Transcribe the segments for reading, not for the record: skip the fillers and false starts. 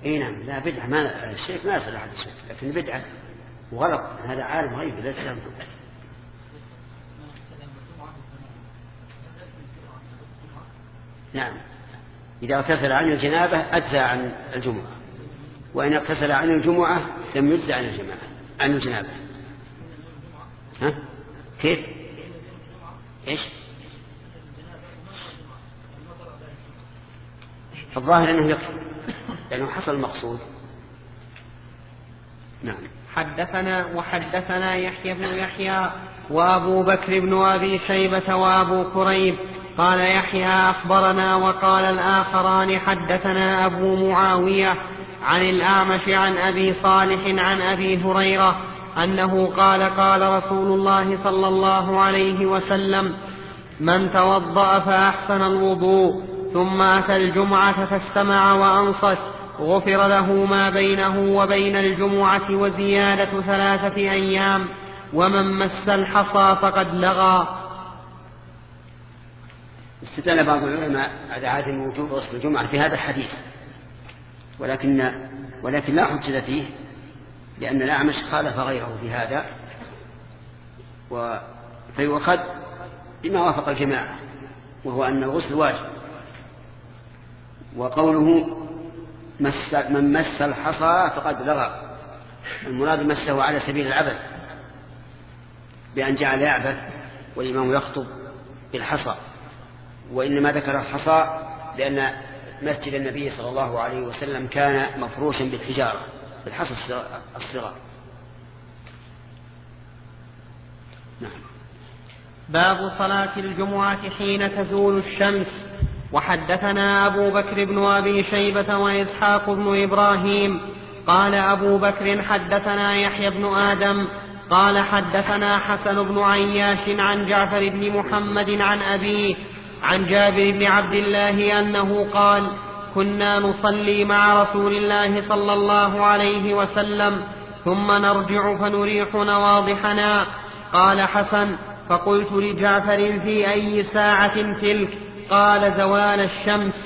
اي نعم، لا بدعة، ما الشرك ما يصل أحد الشرك، لكن بدعة وغلط، هذا عالم غيب ليس عنه. نعم، إذا اغتسل عن الجنابة أجزى عن الجمعة، وإن اغتسل عن الجمعة لم يجزى عن الجنابة. ها؟ كيف؟ إيش؟ الظاهر أنه يكفي لأنه حصل المقصود. نعم. وحدثنا يحيى بن يحيى وأبو بكر بن أبي شيبة وأبو كريب قال يحيى أخبرنا، وقال الآخران حدثنا أبو معاوية عن الأعمش عن أبي صالح عن أبي هريرة أنه قال قال رسول الله صلى الله عليه وسلم: من توضأ فأحسن الوضوء ثم أتى الجمعة فاستمع وأنصت غفر له ما بينه وبين الجمعة وزيادة 3 أيام، ومن مس الحصى فقد لغى. استدل بعض العلماء على عدم وجوب غسل الجمعة في هذا الحديث، ولكن لا حجة فيه، لأن الأعمش خالف غيره في هذا، فيؤخذ بما وافق الجماعة، وهو أن الغسل واجب. وقوله من مس الحصى فقد لغى، المراد مسه على سبيل العبث، بأن جعل يعبث والإمام يخطب بالحصى، وإنما ذكر الحصى لأن مسجد النبي صلى الله عليه وسلم كان مفروشا بالحجارة، بالحصى الصغار. نعم. باب صلاة الجمعة حين تزول الشمس. وحدثنا أبو بكر بن أبي شيبة وإسحاق بن إبراهيم قال أبو بكر حدثنا يحيى بن آدم قال حدثنا حسن بن عياش عن جعفر بن محمد عن أبيه عن جابر بن عبد الله أنه قال: كنا نصلي مع رسول الله صلى الله عليه وسلم ثم نرجع فنريح نواضحنا. قال حسن: فقلت لجعفر: في أي ساعة تلك؟ قال: زوال الشمس.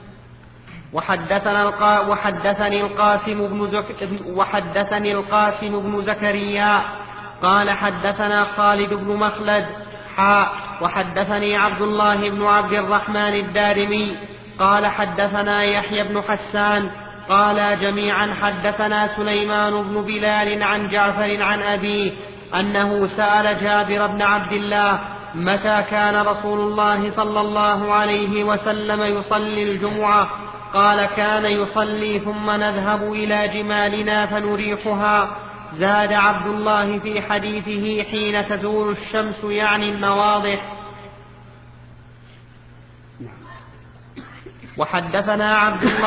وحدثني القاسم بن زكريا قال حدثنا خالد بن مخلد وحدثني عبد الله بن عبد الرحمن الدارمي قال حدثنا يحيى بن حسان قال جميعا حدثنا سليمان بن بلال عن جعفر عن أبيه أنه سأل جابر بن عبد الله: متى كان رسول الله صلى الله عليه وسلم يصلي الجمعة؟ قال: كان يصلي ثم نذهب إلى جمالنا فنريحها. زاد عبد الله في حديثه: حين تزول الشمس، يعني النواضح. وحدثنا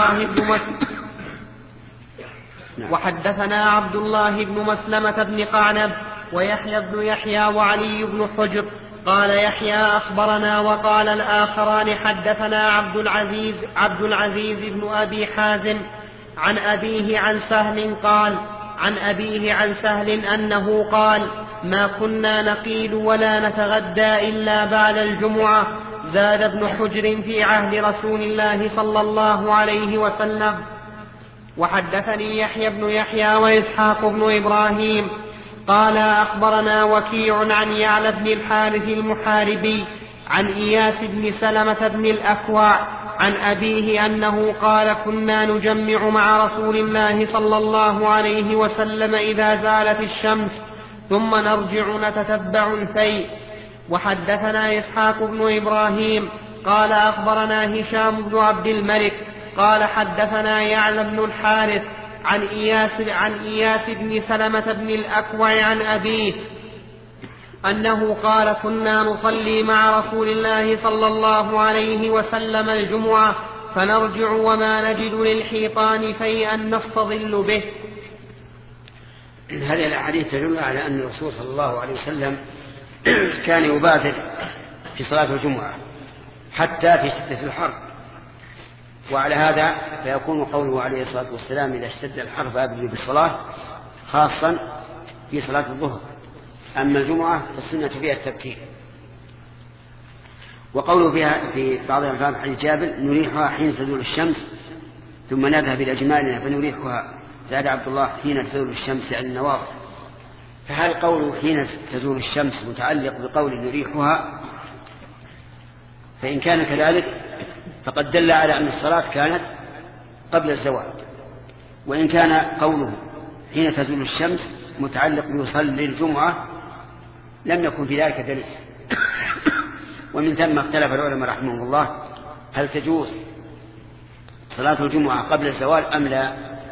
عبد الله بن مسلمة بن قعنب ويحيى بن يحيى وعلي بن حجر قال يحيى أخبرنا، وقال الآخران حدثنا عبد العزيز بن أبي حازم عن أبيه عن سهل قال: عن أبيه عن سهل أنه قال: ما كنا نقيل ولا نتغدى إلا بعد الجمعة. زاد ابن حجر: في عهد رسول الله صلى الله عليه وسلم. وحدثني يحيى بن يحيى وإسحاق بن إبراهيم قال أخبرنا وكيع عن يعلى بن الحارث المحاربي عن إياس بن سلمة بن الأكوع عن أبيه أنه قال: كنا نجمع مع رسول الله صلى الله عليه وسلم إذا زالت الشمس ثم نرجع نتتبع الفيء. وحدثنا إسحاق بن إبراهيم قال أخبرنا هشام بن عبد الملك قال حدثنا يعلى بن الحارث عن إياس بن سلمة بن الأكوع عن أبيه أنه قال: كنا نصلي مع رسول الله صلى الله عليه وسلم الجمعة فنرجع وما نجد للحيطان فيئا نستظل به. هذه الأحاديث تدل على أن الرسول صلى الله عليه وسلم كان يبادر في صلاة الجمعة حتى في شدة الحر، وعلى هذا فيكون قوله عليه الصلاة والسلام: إذا اشتد الحر فأبدوا بالصلاة، خاصا في صلاة الظهر. أما الجمعة فالسنة فيها التبكير. وقوله فيها في بعض الألفاظ حديث جابر: نريحها حين تزول الشمس، ثم نذهب إلى جمالنا فنريحها. زاد عبد الله حين تزول الشمس عن النواظر. فهل قوله حين تزول الشمس متعلق بقول نريحها؟ فإن كان كذلك فقد دل على أن الصلاة كانت قبل الزوال. وإن كان قوله حين تزول الشمس متعلق بيصلي الجمعة لم يكن في ذلك دليل. ومن ثم اختلف العلماء رحمهم الله هل تجوز صلاة الجمعة قبل الزوال أم لا،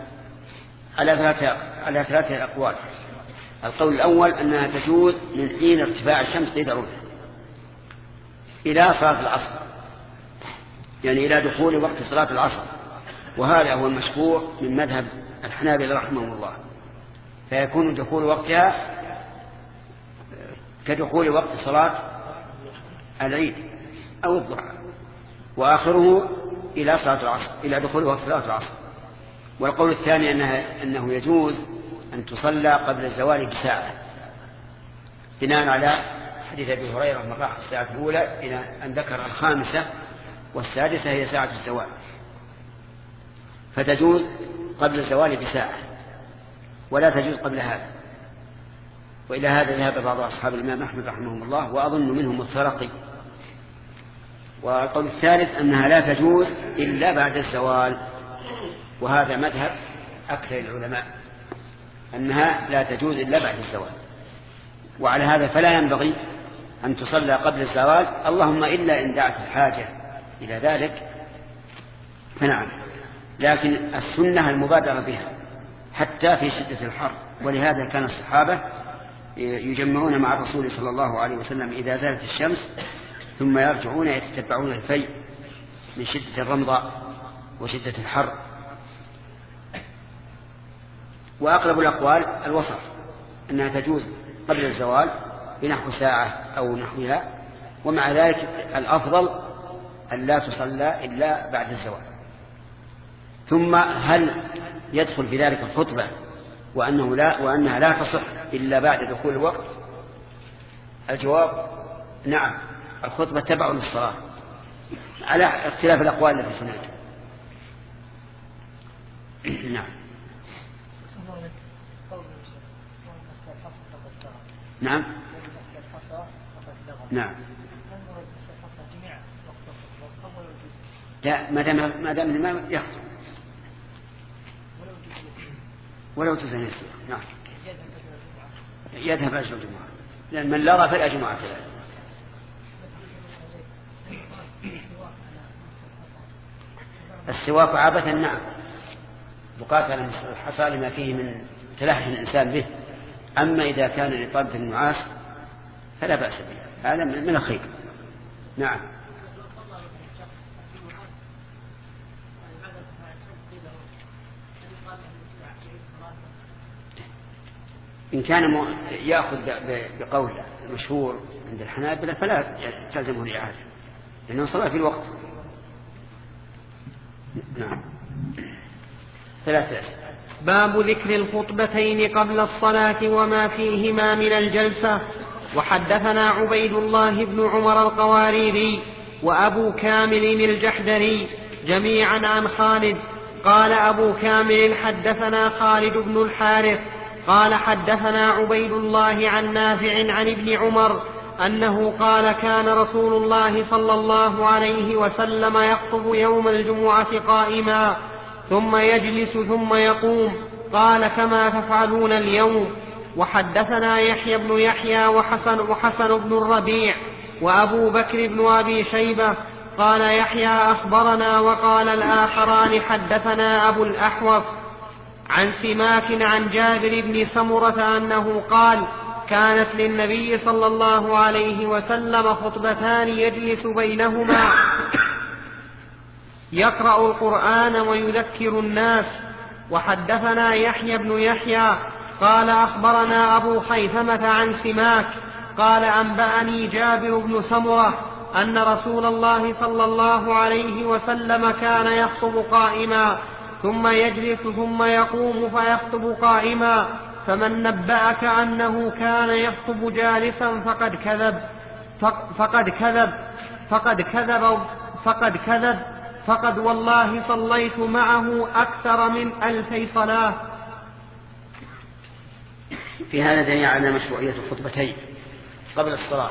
على ثلاثة أقوال. القول الأول أنها تجوز من حين ارتفاع الشمس لدرجة إلى صلاة العصر، يعني إلى دخول وقت صلاة العصر، وهذا هو المشهور من مذهب الحنابلة رحمهم الله. فيكون دخول وقتها كدخول وقت صلاة العيد أو الضحى، وآخره إلى صلاة العصر، إلى دخول وقت صلاة العصر. والقول الثاني أنه يجوز أن تصلى قبل الزوال بساعة، بناء على حديث أبي هريرة من راح الساعة الأولى إلى أن ذكر الخامسة والسادسة هي ساعة الزوال، فتجوز قبل الزوال بساعة ولا تجوز قبل هذا. وإلى هذا ذهب بعض أصحاب الإمام أحمد رحمهم الله، وأظن منهم الثرقي. والقول الثالث أنها لا تجوز إلا بعد الزوال، وهذا مذهب أكثر العلماء أنها لا تجوز إلا بعد الزوال. وعلى هذا فلا ينبغي أن تصلى قبل الزوال، اللهم إلا إن دعت الحاجة إلى ذلك فنعم، لكن السنة المبادرة بها حتى في شدة الحر. ولهذا كان الصحابة يجمعون مع الرسول صلى الله عليه وسلم إذا زالت الشمس ثم يرجعون يتتبعون الفيء من شدة الرمضاء وشدة الحر. وأقرب الأقوال الوسط أنها تجوز قبل الزوال بنحو ساعة أو نحوها، ومع ذلك الأفضل أن لا تصلى إلا بعد الزوال. ثم هل يدخل في ذلك الخطبة وأنها لا تصح إلا بعد دخول الوقت؟ الجواب نعم، الخطبة تبع للصلاة على اختلاف الأقوال التي سمعتها. نعم نعم نعم. لا، ما دام الإمام يخطب ولو تزن يسير. نعم يذهب أجل الجمعة، لأن من لغى فلا جمعة له. السواك عبثا نعم، مقاتل الحصى لما فيه من تلحن الإنسان به. أما إذا كان لطالب النعاس فلا بأس به، هذا من الخير. نعم. إن كان يأخذ بقول المشهور عند الحنابلة فلا تلزمه الإعادة لأنه صلى في الوقت. نعم. ثلاثة. باب ذكر الخطبتين قبل الصلاة وما فيهما من الجلسة. وحدثنا عبيد الله بن عمر القواريري وأبو كامل الجحدري جميعا عن خالد قال أبو كامل حدثنا خالد بن الحارث قال حدثنا عبيد الله عن نافع عن ابن عمر أنه قال كان رسول الله صلى الله عليه وسلم يخطب يوم الجمعة قائما ثم يجلس ثم يقوم، قال كما تفعلون اليوم. وحدثنا يحيى بن يحيى وحسن بن الربيع وأبو بكر بن أبي شيبة قال يحيى أخبرنا وقال الآخران حدثنا أبو الأحوص عن سماك عن جابر بن سمرة أنه قال كانت للنبي صلى الله عليه وسلم خطبتان يجلس بينهما يقرأ القرآن ويذكر الناس. وحدثنا يحيى بن يحيى قال أخبرنا أبو خيثمة عن سماك قال أنبأني جابر بن سمرة أن رسول الله صلى الله عليه وسلم كان يخطب قائما ثم يجلس ثم يقوم فيخطب قائما، فمن نبأك أنه كان يخطب جالسا فقد كذب فقد والله صليت معه أكثر من 2000 صلاة. في هذا دليل على مشروعية الخطبتين قبل الصلاة،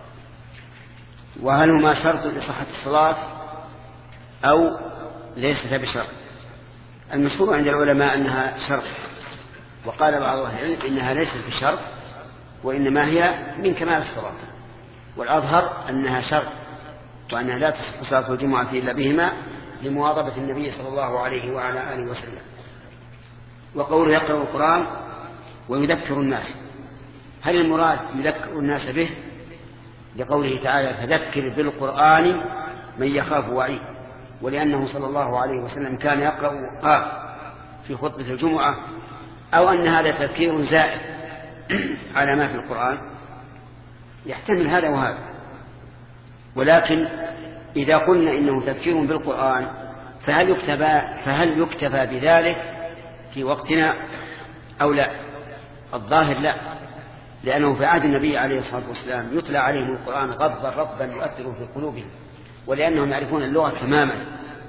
وهل هما شرط لصحة الصلاة أو ليست بشرط؟ المشهور عند العلماء أنها شرط، وقال بعض أهل العلم إنها ليست بشرط وإنما هي من كمال الصلاة، والأظهر أنها شرط وأنها لا تصح صلاة الجمعة إلا بهما لمواظبة النبي صلى الله عليه وعلى آله وسلم. وقوله يقرأ القرآن ويذكر الناس، هل المراد يذكر الناس به لقوله تعالى فذكر بالقرآن من يخاف وعيد، ولأنه صلى الله عليه وسلم كان يقرأ قاف في خطبة الجمعة، أو أن هذا تذكير زائد على ما في القرآن؟ يحتمل هذا وهذا، ولكن إذا قلنا إنه تذكير بالقرآن فهل يكتفى بذلك في وقتنا أو لا؟ الظاهر لا، لأنه في عهد النبي عليه الصلاة والسلام يتلى عليهم القرآن غضا رطبا يؤثر في قلوبهم، ولأنهم يعرفون اللغة تماما.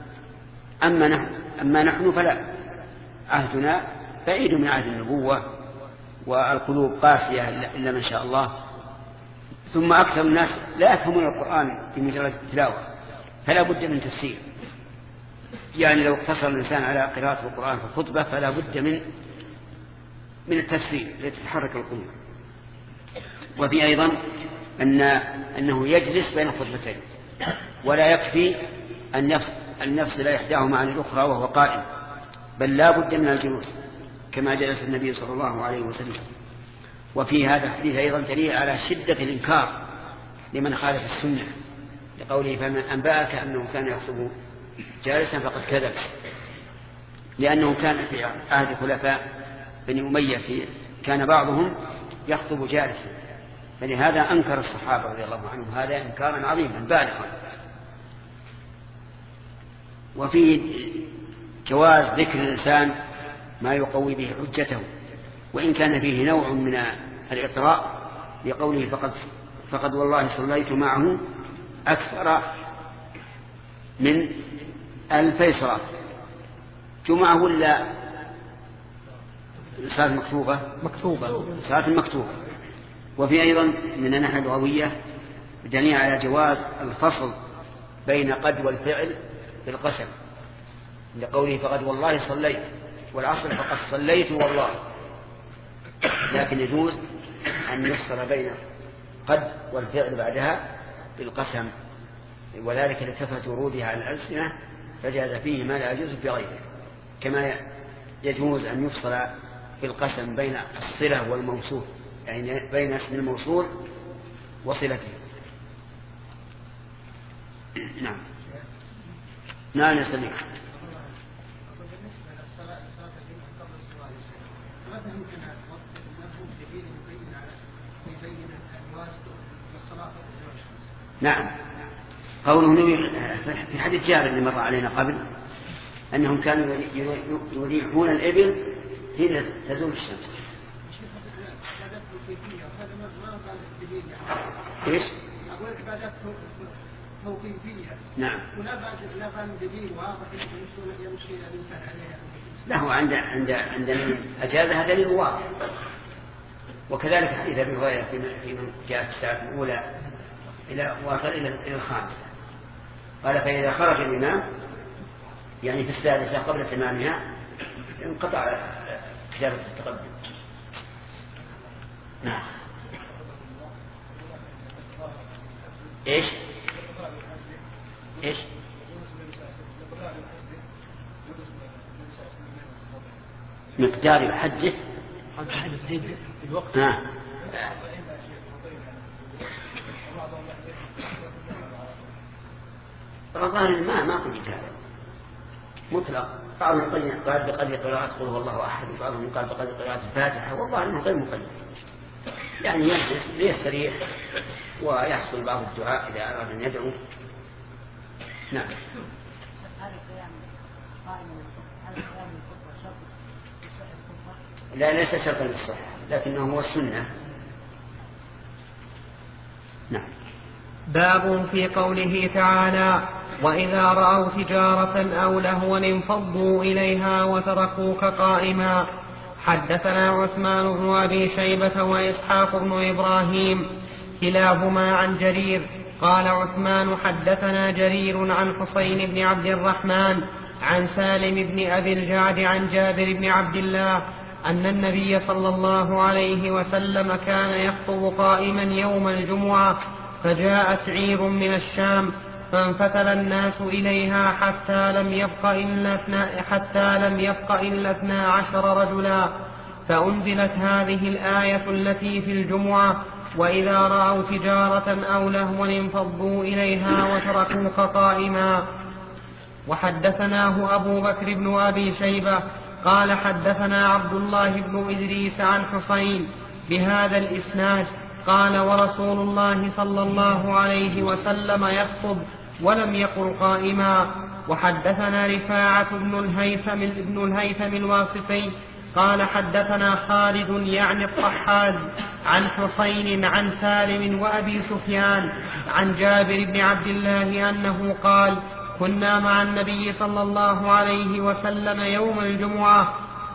أما نحن فلا، عهدنا بعيد من عهد النبوة والقلوب قاسية إلا من شاء الله، ثم أكثر الناس لا يفهمون القرآن بمجرد التلاوة، فلا بد من تفسير. يعني لو اقتصر الإنسان على قراءة القرآن في الخطبة فلا بد من التفسير لتتحرك القلوب. وفي أيضا أنه يجلس بين الخطبتين، ولا يكفي أن يفصل إحداهما عن الأخرى وهو قائم، بل لا بد من الجلوس كما جلس النبي صلى الله عليه وسلم. وفي هذا الحديث أيضا دليل على شدة الإنكار لمن خالف السنة، لقوله فمن أنبأك أنه كان يخطب جالسا فقد كذب، لأنه كان في عهد خلفاء بني أمية كان بعضهم يخطب جالسا، فلهذا أنكر الصحابة رضي الله عنهم هذا إنكارا عظيما بالغا. وفي جواز ذكر الإنسان ما يقوي به حجته، وإن كان فيه نوع من الإطراء لقوله فقد والله صليت معه أكثر من 2000 صلاة. جمعة ولا صلاة مكتوبة؟ صلاة مكتوبة. وفي أيضا من الناحية اللغوية دليل على جواز الفصل بين قد والفعل بالقسم، لقوله فقد والله صليت، والعصر فقد صليت والله، لكن يجوز أن يفصل بين قد والفعل بعدها بالقسم، وذلك لكثرة ورودها على الألسنة فجاز فيه ما لا يجوز في غيره، كما يجوز أن يفصل بالقسم بين الصلة والموصول، يعني بين اسم الموصول وصلته. نعم نعم يا سليم. نعم، قوله في حديث جابر اللي مر علينا قبل أنهم كانوا يريحون الإبل حين تزول الشمس. إيش؟ أقول عبادات توقيفية. نعم. ولا بعد دليل واضح يمشي الإنسان عليها. له عند من أجازها دليل واضح. وكذلك حديث أبي هريرة في جاءت الساعة الأولى واصل إلى الخامسة، قال فإذا خرج الإمام يعني في السادسة قبل تمامها انقطع كتابة التقدم. نعم. إيش مقدار يحدث الوقت. الظاهر ما قلت هذا مطلق، بعضهم قال بقدر قراءة قل هو الله أحد، وبعضهم قال بقدر قراءة الفاتحة، والله إنه غير مقيد، يعني يجلس ليستريح ويحصل بعض الدعاء إذا أراد أن يدعو. نعم. لا ليس شرطا للصحة، لكنه هو السنة. نعم. باب في قوله تعالى: وإذا رأوا تجارة أو لهوا انفضوا إليها وتركوك قائما. حدثنا عثمان بن أبي شيبة وإسحاق بن إبراهيم كلاهما عن جرير. قال عثمان: حدثنا جرير عن حسين بن عبد الرحمن عن سالم بن أبي الجعد عن جابر بن عبد الله أن النبي صلى الله عليه وسلم كان يخطب قائما يوم الجمعة، فجاءت عير من الشام فانفتل الناس إليها حتى لم يبق إلا 12 رجلا، فأنزلت هذه الآية التي في الجمعة: وإذا رأوا تجارة أو لهوا انفضوا إليها وتركوك قائما. وحدثناه أبو بكر بن أبي شيبة قال: حدثنا عبد الله بن إدريس عن حسين بهذا الإسناد قال: ورسول الله صلى الله عليه وسلم يخطب ولم يقل قائما. وحدثنا رفاعة بن الهيثم الواسطي قال: حدثنا خالد يعني الطحاز عن حسين عن سالم وأبي سفيان عن جابر بن عبد الله أنه قال: كنا مع النبي صلى الله عليه وسلم يوم الجمعة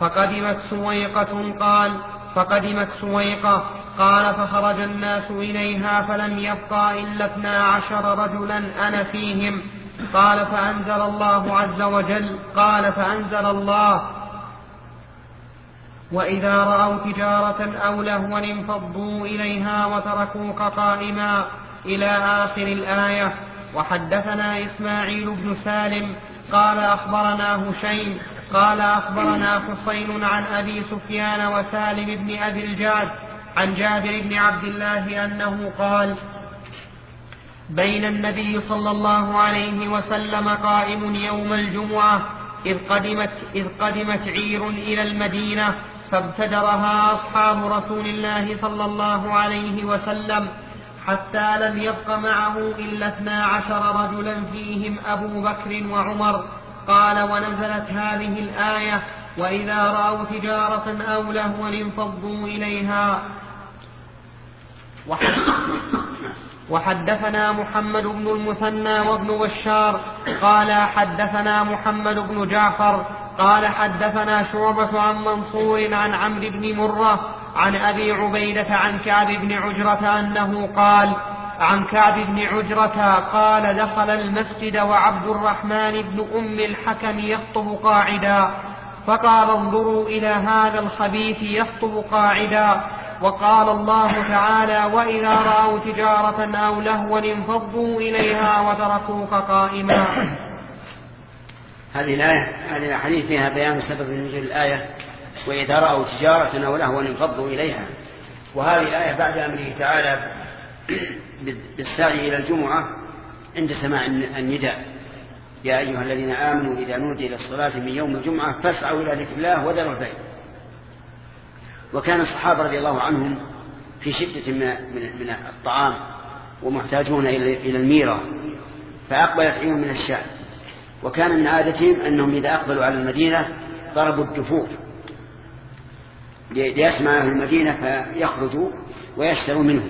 فقدمت سويقة قال: فخرج الناس إليها فلم يبقى إلا 12 رجلا أنا فيهم. قال: فأنزل الله عز وجل فأنزل الله: وإذا رأوا تجارة أو لهوا انفضوا إليها وتركوك قائما إلى آخر الآية. وحدثنا إسماعيل بن سالم قال: أخبرنا هشيم قال: أخبرنا حسين عن أبي سفيان وسالم بن أبي الجعد عن جابر بن عبد الله أنه قال: بين النبي صلى الله عليه وسلم قائم يوم الجمعة إذ قدمت عير إلى المدينة فابتدرها أصحاب رسول الله صلى الله عليه وسلم حتى لم يبق معه إلا 12 رجلا فيهم أبو بكر وعمر. قال: ونزلت هذه الآية: وإذا رأوا تجارة أو لهوا انفضوا إليها. وحدثنا محمد بن المثنى وابن بشار قال: حدثنا محمد بن جعفر قال: حدثنا شعبة عن منصور عن عمرو بن مرة عن أبي عبيدة عن كعب بن عجرة أنه قال: قال: دخل المسجد وعبد الرحمن بن أم الحكم يخطب قاعدا، فقال: انظروا إلى هذا الخبيث يخطب قاعدا. وقال الله تعالى: وإذا رأوا تجارة أو لهوا انفضوا إليها وتركوك قائما. هذه الحديث فيها بيان سبب نزول الآية: وإذا رأوا تجارة أو لهوا انفضوا إليها. وهذه الآية بعد أمره تعالى بالسعي إلى الجمعة عند سماع النداء: يا أيها الذين آمنوا إذا نودي إلى الصلاة من يوم الجمعة فاسعوا إلى ذكر الله وذروا البيع. وكان الصحابة رضي الله عنهم في شدة من الطعام ومحتاجون إلى الميرة، فأقبلت عير من الشام، وكان من عادتهم أنهم إذا أقبلوا على المدينة ضربوا الدفوف ليسمع أهل المدينة فيخرجوا ويشتروا منه.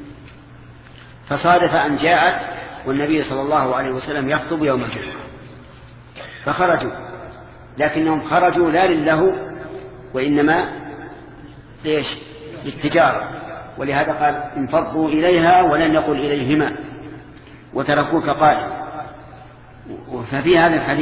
فصادف أن جاءت والنبي صلى الله عليه وسلم يخطب يوم الجمعة فخرجوا، لكنهم خرجوا لا للهو وإنما للتجارة، ولهذا قال: انفضوا إليها ولن يقل إليهما وتركوك قائما. ففي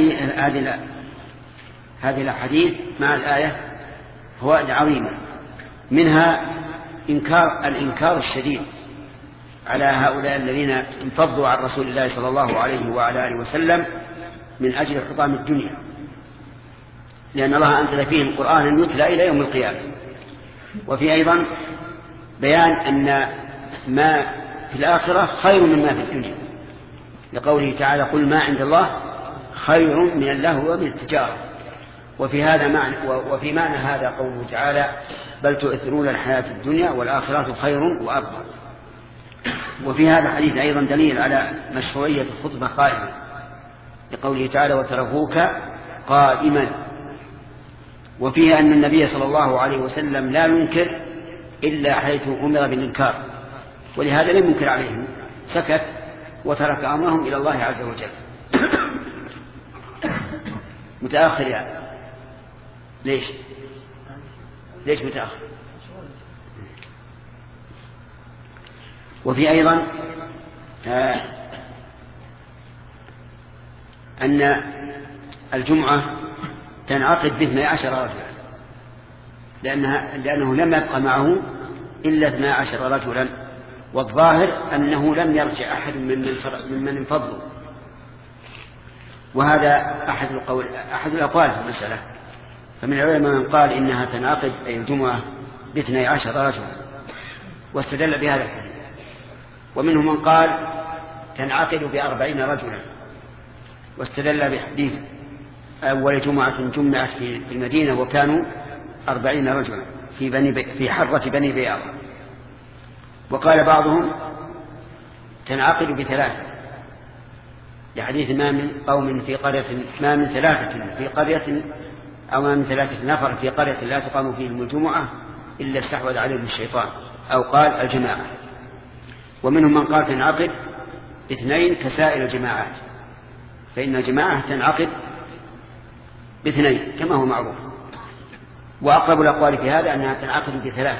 هذه الحديث مع الآية فوائد عظيمة، منها الإنكار الشديد على هؤلاء الذين انفضوا عن رسول الله صلى الله عليه وعلى آله وسلم من أجل حطام الدنيا، لأن الله أنزل فيهم قرآنا يتلى إلى يوم القيامة. وفي أيضا بيان أن ما في الآخرة خير مما في الدنيا، لقوله تعالى: قل ما عند الله خير من اللهو ومن التجارة. وفي معنى هذا قوله تعالى: بل تؤثرون الحياة الدنيا والآخرة خير وأبقى. وفي هذا الحديث أيضا دليل على مشروعية الخطبة قائمة، لقوله تعالى: وتركوك قائما. وفيه أن النبي صلى الله عليه وسلم لا ينكر إلا حيث أمر بالإنكار، ولهذا لم ينكر عليهم، سكت وترك أمرهم إلى الله عز وجل. متأخر يعني. ليش متأخر؟ وفي أيضا أن الجمعة تنعقد ب12 رجلا، لأنه لم يبقى معه إلا 12 رجلا، والظاهر أنه لم يرجع أحد ممن انفضوا، وهذا أحد الأقوال في المسألة. فمن العلماء من قال إنها تنعقد أي الجمعة ب12 رجلا واستدل بهذا الحديث، ومنهم من قال تنعقد ب40 رجلا واستدل بحديث أول جمعة جمعت في المدينة وكانوا 40 رجلا في حرة بني بياض. وقال بعضهم تنعقد ب3 لحديث ما من قوم في قرية، ما من 3 في قرية أو ما من 3 نفر في قرية لا تقام فيهم الجمعة إلا استحوذ عليهم الشيطان، أو قال الجماعة. ومنهم من قال تنعقد ب2 كسائر الجماعات، فإن الجماعة تنعقد ب2 كما هو معروف. وأقرب الأقوال في هذا أنها تنعقد ب3.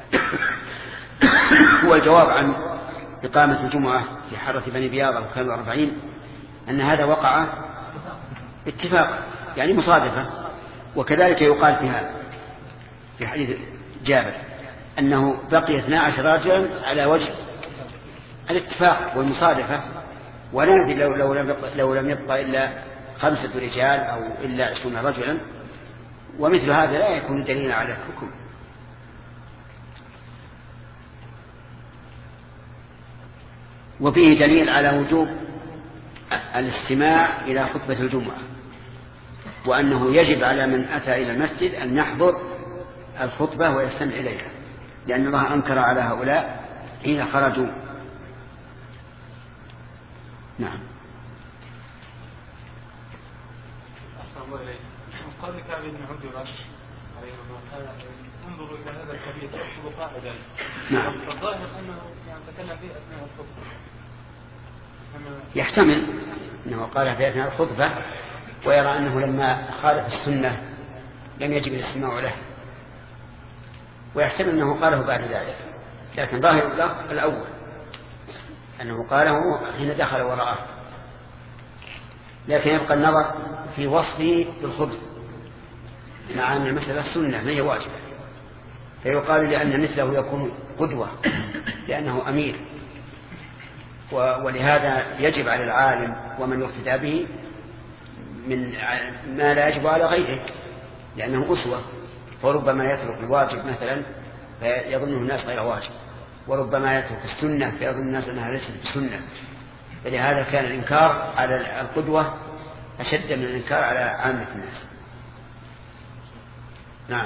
هو الجواب عن إقامة الجمعة في حرة بني بياضة وكانوا 40 أن هذا وقع اتفاق يعني مصادفة. وكذلك يقال في هذا في حديث جابر أنه بقي 12 رجلا على وجه الاتفاق والمصادفة، ولا ندري لو لم يبقى إلا 5 رجال أو إلا 20 رجلا، ومثل هذا لا يكون دليلا على الحكم. وفيه دليل على وجوب الاستماع إلى خطبة الجمعة، وأنه يجب على من أتى إلى المسجد أن يحضر الخطبة ويستمع إليها، لأن الله أنكر على هؤلاء حين خرجوا. نعم. قال كعب بن عجرة انظروا إلى هذا الحديث يحصل قاعدة. نعم. فالظاهر أنه تكلم فيه أثناء الخطبة. يحتمل أنه قال في أثناء الخطبة ويرى أنه لما خالف السنة لم يجب الاستماع له، ويحتمل أنه قاله بعد ذلك، لكن ظاهر الأول أنه قاله حين دخل وراءه. لكن يبقى النظر في وصفه بالخبز، مع أن المسألة السنة ما هي واجبة، فيقال لأن مثله يكون قدوة لأنه أمير، ولهذا يجب على العالم ومن يقتدى به من ما لا يجب على غيره لأنه أسوة. وربما يترك الواجب مثلا فيظنه الناس غير واجب، وربما يترك السنة فيظن الناس أنها ليست بسنة. فلهذا كان الإنكار على القدوة أشد من الإنكار على عامة الناس. نعم.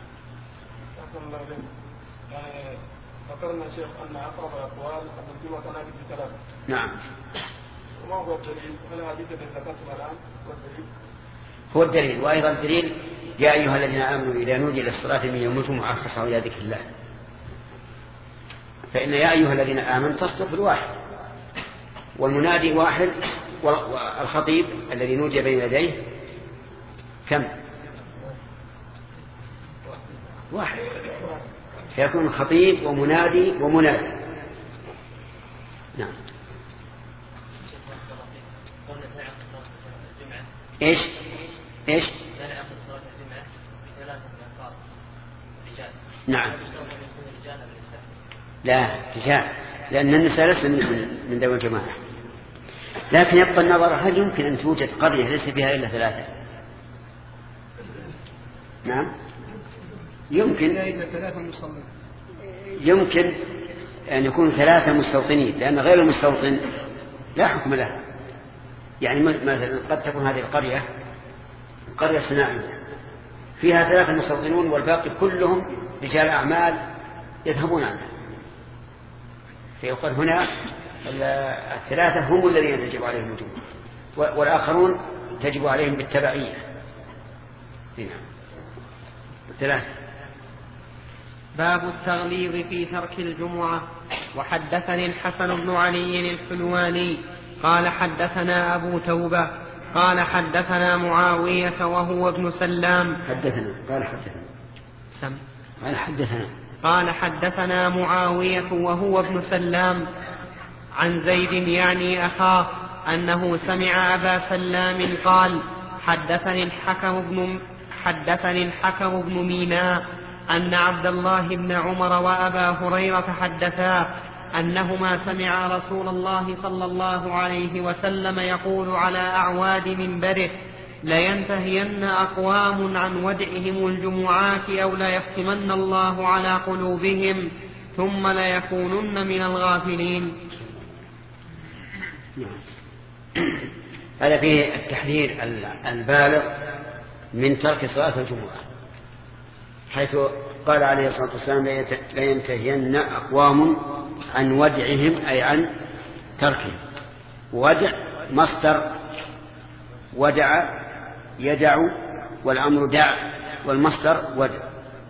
ذكرنا شيخ أن أقرب الأقوال أن الجمعة تنعقد ب3. نعم. وما هو الدليل؟ هل هذه الذي ذكرتها الآن هو الدليل؟ هو الدليل. وأيضا الدليل يا أيها الذين آمنوا إذا نودي للصلاة من يوم الجمعة فاسعوا إلى ذكر الله. فإن يا أيها الذين آمنوا تصدق بالواحد، والمنادي واحد، والخطيب الذي نودي بين يديه كم؟ واحد، فيكون خطيب ومنادي ومنادي. نعم. ايش نعم. لا رجال، لأن النساء ليس من ذوي الجماعة. لكن يبقى النظر هل يمكن أن توجد قرية ليس فيها إلا 3؟ نعم يمكن أن يكون 3 مستوطنين، لأن غير المستوطن لا حكم له. يعني مثلا قد تكون هذه القرية قرية صناعية فيها 3 مستوطنون والباقي كلهم رجال أعمال يذهبون عنها، فيقال هنا 3 هم الذين تجب عليهم الجمعة، والآخرون تجب عليهم بالتبعية. هنا 3. باب التغليظ في ترك الجمعة. وحدثني الحسن بن علي الحلواني قال حدثنا أبو توبة قال حدثنا معاوية وهو ابن سلام قال حدثنا معاوية وهو ابن سلام عن زيد يعني أخاه أنه سمع أبا سلام قال حدثني الحكم بن ميناء أن عبد الله بن عمر وأبا هريرة حدثا أنهما سمع رسول الله صلى الله عليه وسلم يقول على أعواد منبره لينتهين أقوام عن ودعهم الجمعات أو ليختمن الله على قلوبهم ثم ليكونن من الغافلين. هذا فيه التحذير البالغ من ترك صلاة الجمعة، حيث قال عليه الصلاة والسلام لينتهين أقوام عن ودعهم أي عن تركهم. ودع مصدر ودع يدع والأمر دع والمصدر ودع.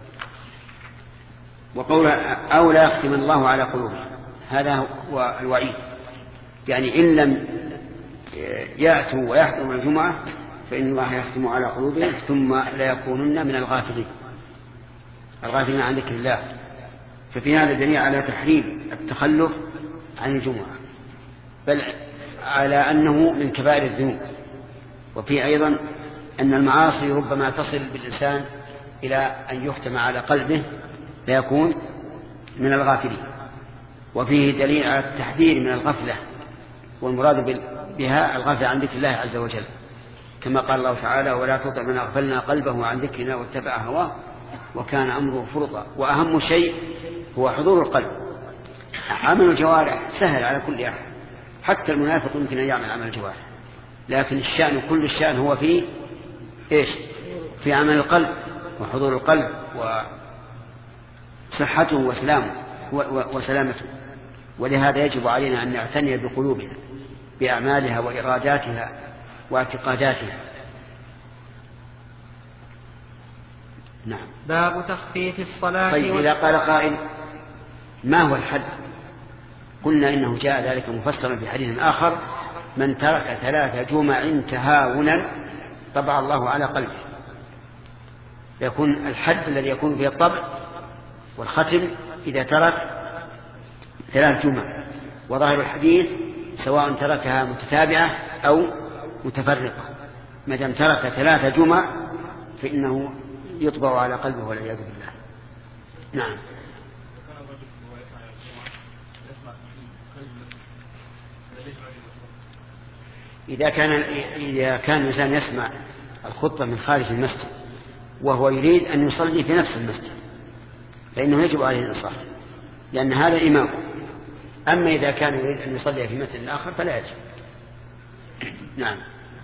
وقول أو لا يختم الله على قلوبهم هذا هو الوعيد، يعني إن لم يأتوا ويحضروا الجمعة فإن الله يختم على قلوبهم ثم لا يكونن من الغافلين عن ذكر الله. ففي هذا دليل على تحريم التخلف عن الجمعة، بل على أنه من كبائر الذنوب. وفي أيضا أن المعاصي ربما تصل بالإنسان إلى أن يختم على قلبه فيكون من الغافلين. وفيه دليل على التحذير من الغفلة، والمراد بها الغفلة عن ذكر الله عز وجل، كما قال الله تعالى ولا تطع من أغفلنا قلبه عن ذكرنا واتبع هواه وكان أمره فرطا. وأهم شيء هو حضور القلب. عمل الجوارح سهل على كل أحد، حتى المنافق يمكن أن يعمل عمل الجوارح، لكن كل الشأن هو في إيش؟ في عمل القلب وحضور القلب وصحته وسلامته. ولهذا يجب علينا أن نعتني بقلوبنا بأعمالها وإراداتها واعتقاداتها. نعم. باب تخفيف الصلاة. طيب إذا قال قائل ما هو الحد؟ قلنا إنه جاء ذلك مفسرا في حديث آخر من ترك 3 جمع تهاونا طبع الله على قلبه. يكون الحد الذي يكون فيه الطبع والختم إذا ترك 3 جمع. وظاهر الحديث سواء تركها متتابعة أو متفرقة، ما دام ترك 3 جمع فإنه يطبع على قلبه والعياذ بالله. نعم. إذا كان الإنسان يسمع الخطبة من خارج المسجد وهو يريد أن يصلي في نفس المسجد فإنه يجب عليه الإنصات، لأن هذا إمام. أما إذا كان يريد أن يصلي في مسجد آخر فلا يجب. نعم.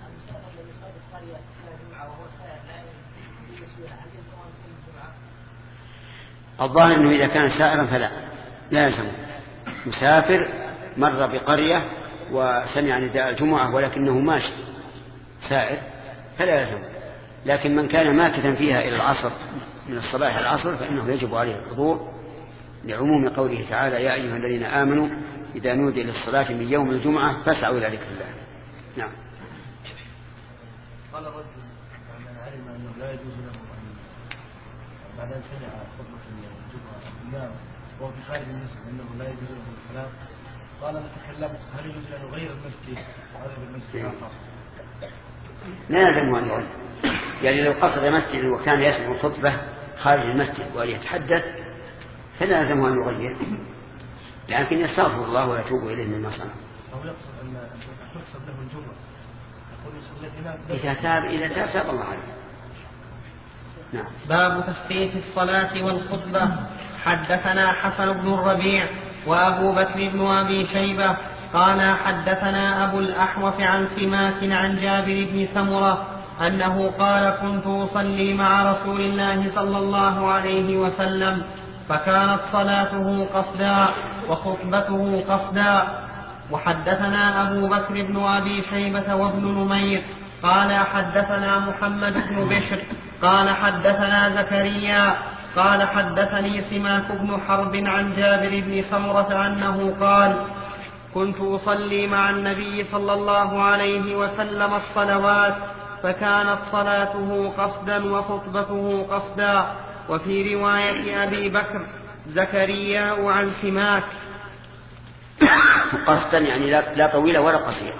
الظاهر أنه إذا كان سائرا فلا يلزمه. مسافر مر بقرية وسمع نداء الجمعة ولكنه ماشي سائر فلا يلزمه. لكن من كان ماكثا فيها إلى العصر من الصباح العصر فإنه يجب عليه الحضور، لعموم قوله تعالى يا أيها الذين آمنوا إذا نودي للصلاة من يوم الجمعة فاسعوا إلى ذكر الله. نعم. قال الرجل من علم أنه لا يجوز له بعد أن سمع خطبة الجمعة الإمام وهو في خارج المسجد أنه لا يجوز له الكلام، قال أنا تكلمت هل يجوز له غير المسجد وهذا بالمسجد آخر؟ لا يلزمه أن يعلم. يعني لو قصد مسجد وكان يسمع الخطبة خارج المسجد وليتحدث فلا يلزمه أن يغير، لكن يستغفر الله ويتوب إليه مما صنع. أو يقصد أن تحسب له الجمعة إذا تاب الله عليه. نعم. باب تخفيف الصلاة والخطبة. حدثنا حسن بن الربيع وأبو بكر بن أبي شيبة قال حدثنا أبو الأحوص عن سماك عن جابر بن سمرة أنه قال كنت أصلي مع رسول الله صلى الله عليه وسلم فكانت صلاته قصدا وخطبته قصدا. وحدثنا أبو بكر بن أبي شيبة وابن نمير قال حدثنا محمد بن بشر قال حدثنا زكريا قال حدثني سماك بن حرب عن جابر بن سمرة أنه قال كنت أصلي مع النبي صلى الله عليه وسلم الصلوات فكانت صلاته قصدا وخطبته قصدا. وفي رواية أبي بكر زكريا عن سماك قصدا يعني لا طويلة ولا قصيرة،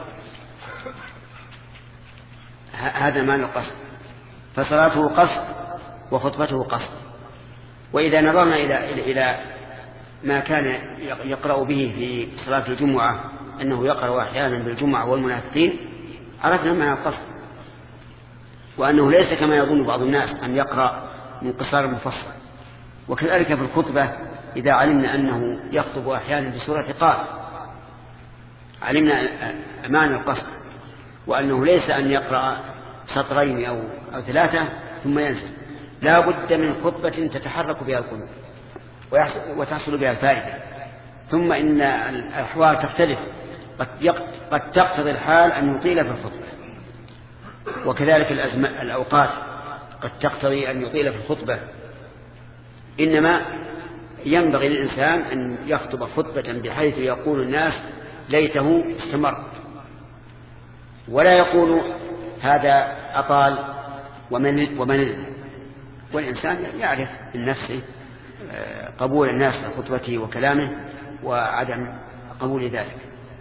هذا معنى القصد، فصلاته قصد وخطبته قصد. وإذا نظرنا إلى ما كان يقرأ به في صلاة الجمعة أنه يقرأ أحيانا بالجمعة والمنافقين عرفنا معنى القصد، وأنه ليس كما يظن بعض الناس أن يقرأ من قصار مفصل. وكذلك في الخطبة إذا علمنا أنه يخطب أحيانا بسورة قاف علمنا معنى القصد، وأنه ليس أن يقرأ سطرين أو 3 ثم ينزل، لا بد من خطبة تتحرك بها القلوب وتحصل بها الفائدة. ثم إن الأحوال تختلف، قد تقتضي الحال أن يطيل في الخطبة، وكذلك الأوقات قد تقتضي أن يطيل في الخطبة. إنما ينبغي للإنسان أن يخطب خطبة بحيث يقول الناس ليته استمر، ولا يقول هذا أطال ومن. والإنسان يعرف من نفسه قبول الناس لخطبته وكلامه وعدم قبول ذلك.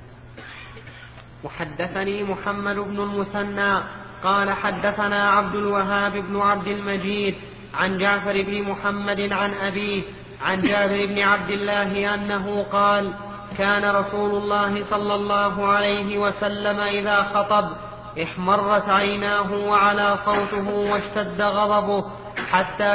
وحدثني محمد بن المثنى قال حدثنا عبد الوهاب بن عبد المجيد عن جعفر بن محمد عن أبيه عن جابر بن عبد الله أنه قال كان رسول الله صلى الله عليه وسلم إذا خطب احمرت عيناه وعلى صوته واشتد غضبه حتى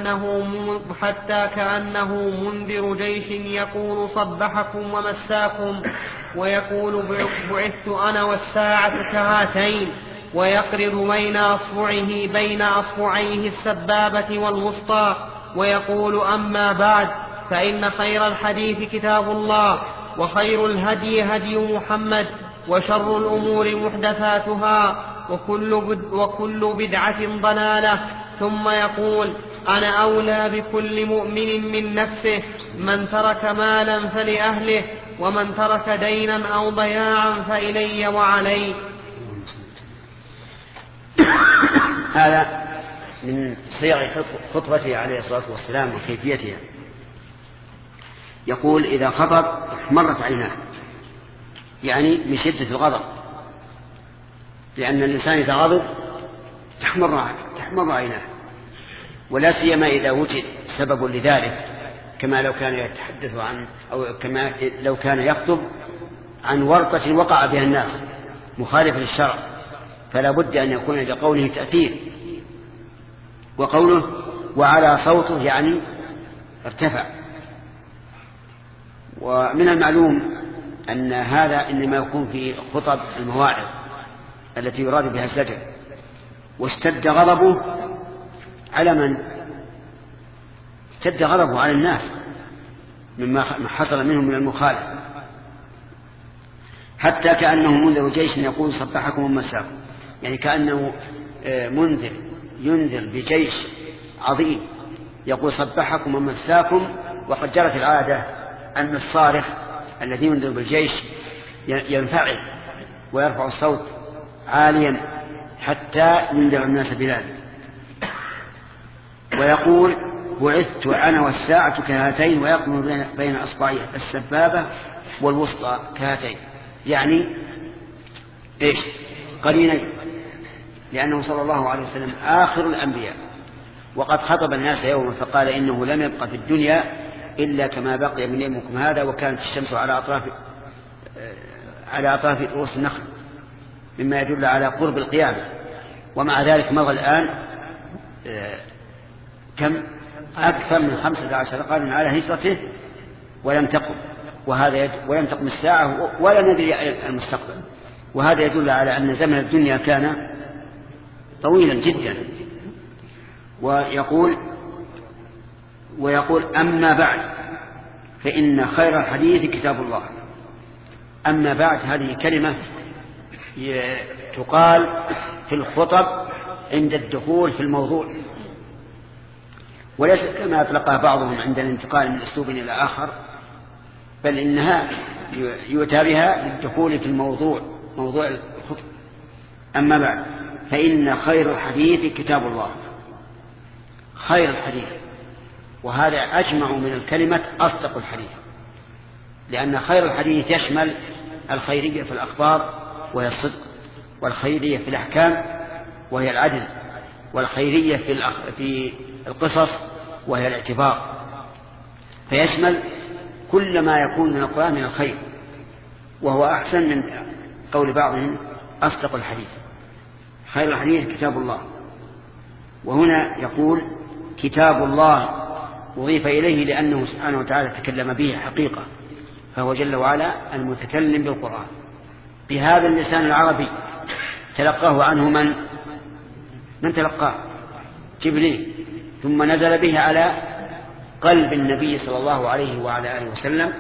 كأنه منذر جيش يقول صبحكم ومساكم، ويقول بعثت أنا والساعة كهاتين، ويقرض بين أصبعيه السبابة والوسطى، ويقول أما بعد فإن خير الحديث كتاب الله، وخير الهدي هدي محمد، وشر الأمور محدثاتها، وكل بدعة ضلالة. ثم يقول أنا أولى بكل مؤمن من نفسه، من ترك مالا فلأهله، ومن ترك دينا أو ضياعا فإلي وعلي. هذا من صيغ خطبته عليه الصلاة والسلام وكيفيتها. يقول إذا خطب احمرت عيناه، يعني من شدة الغضب، لأن الإنسان إذا غضب تحمر عيناه، ولا سيما إذا وجد سبب لذلك، كما لو كان يتحدث عن أو كما لو كان يخطب عن ورطة وقع بها الناس مخالف للشرع، فلا بد أن يكون لقوله تأثير. وقوله وعلى صوته يعني ارتفع. ومن المعلوم أن هذا إنما يكون في خطب المواعظ التي يراد بها الزجر. واشتد غضبه على من؟ اشتد غضبه على الناس مما حصل منهم من المخالفة، حتى كأنه منذر جيش يقول صبحكم ومساكم، يعني كأنه منذر ينذر بجيش عظيم يقول صبحكم ومساكم. وقد جرت العادة أن الصارخ الذي ينذر بالجيش ينفعل ويرفع الصوت عاليا حتى ينذر الناس بذلك. ويقول بعثت أنا والساعة كهاتين، ويقوم بين أصبعيه السبابة والوسطى كهاتين، يعني إيش؟ قرينين، لأنه صلى الله عليه وسلم آخر الأنبياء، وقد خطب الناس يوما فقال إنه لم يبق في الدنيا إلا كما بقي من يومكم هذا، وكانت الشمس على أطراف رؤوس النخل، مما يدل على قرب القيامة. ومع ذلك مضى الآن كم؟ أكثر من 15 قرنا على هجرته ولم تقم، ولم تقم الساعة ولا ندري المستقبل. وهذا يدل على أن زمن الدنيا كان طويلا جدا. ويقول أما بعد فإن خير الحديث كتاب الله. أما بعد هذه كلمة تقال في الخطب عند الدخول في الموضوع، وليس كما أطلقها بعضهم عند الانتقال من أسلوب إلى آخر، بل إنها يؤتى بها للدخول في موضوع الخطبة. أما بعد، فإن خير الحديث كتاب الله، خير الحديث، وهذا أجمع من الكلمة أصدق الحديث، لأن خير الحديث يشمل الخيرية في الأخبار وهي الصدق، والخيرية في الأحكام وهي العدل، والخيرية في القصص وهي الاعتبار، فيشمل كل ما يكون من القرآن من الخير، وهو أحسن من قول بعضهم أصدق الحديث. خير الحديث كتاب الله. وهنا يقول كتاب الله أضيف إليه لأنه سبحانه وتعالى تكلم به حقيقة، فهو جل وعلا المتكلم بالقرآن بهذا اللسان العربي، تلقاه عنه من تلقاه؟ جبريل، ثم نزل به على قلب النبي صلى الله عليه وعلى آله وسلم.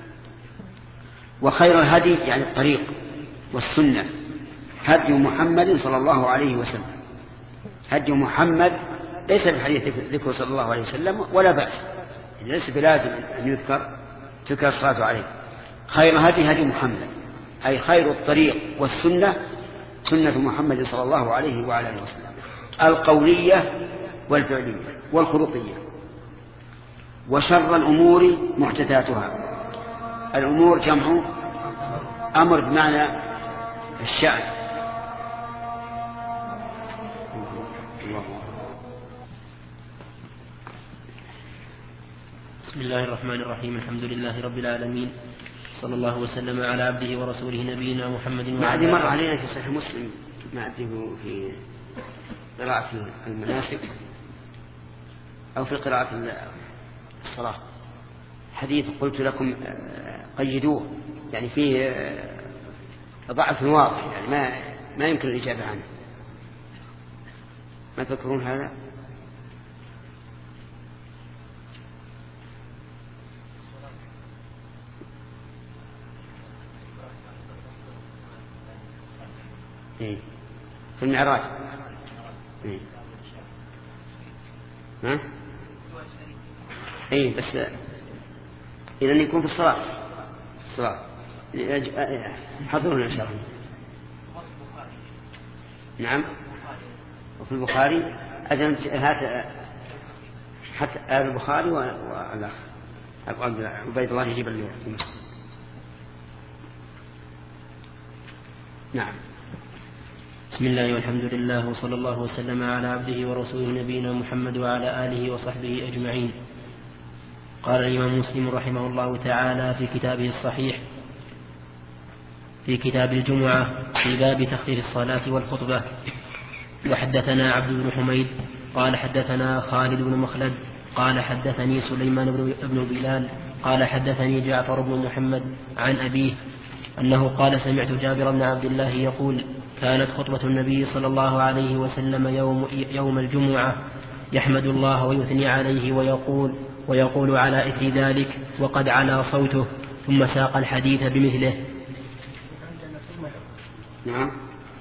وخير الهدي يعني الطريق والسنة هدي محمد صلى الله عليه وسلم. هدي محمد ليس بحديث ذكر صلى الله عليه وسلم ولا بأس، ليس بلازم أن تذكر الصلاة عليه. خير هدي محمد، أي خير الطريق والسنة سنة محمد صلى الله عليه وعلى آله وسلم، القولية والفعلية والخلقية. وشر الأمور محدثاتها. الأمور جمع أمر بمعنى الشأن. بسم الله الرحمن الرحيم. الحمد لله رب العالمين، صلى الله وسلم على عبده ورسوله نبينا محمد وعلى آله. مر علينا في صحيح مسلم ما أدري في قراءة المناسك أو في قراءة الصلاة حديث قلت لكم قيدوه، يعني فيه ضعف واضح، يعني ما يمكن الإجابة عنه. ما تذكرون هذا؟ إيه؟ في المعراج. إيه؟ ها؟ إيه بس إذا يكون في الصلاة. حضرنا إن شاء الله. نعم. وفي البخاري أجل هات حتى البخاري والآخر عبيد الله يجيب المسلم. نعم. بسم الله والحمد لله وصلى الله وسلم على عبده ورسوله نبينا محمد وعلى آله وصحبه أجمعين. قال الإمام مسلم رحمه الله تعالى في كتابه الصحيح في كتاب الجمعة في باب تخفيف الصلاة والخطبة: وحدثنا عبد بن حميد قال حدثنا خالد بن مخلد قال حدثني سليمان بن بلال قال حدثني جعفر بن محمد عن أبيه أنه قال: سمعت جابر بن عبد الله يقول: كانت خطبة النبي صلى الله عليه وسلم يوم الجمعة يحمد الله ويثني عليه ويقول على إثر ذلك وقد علا صوته، ثم ساق الحديث بمثله. نعم.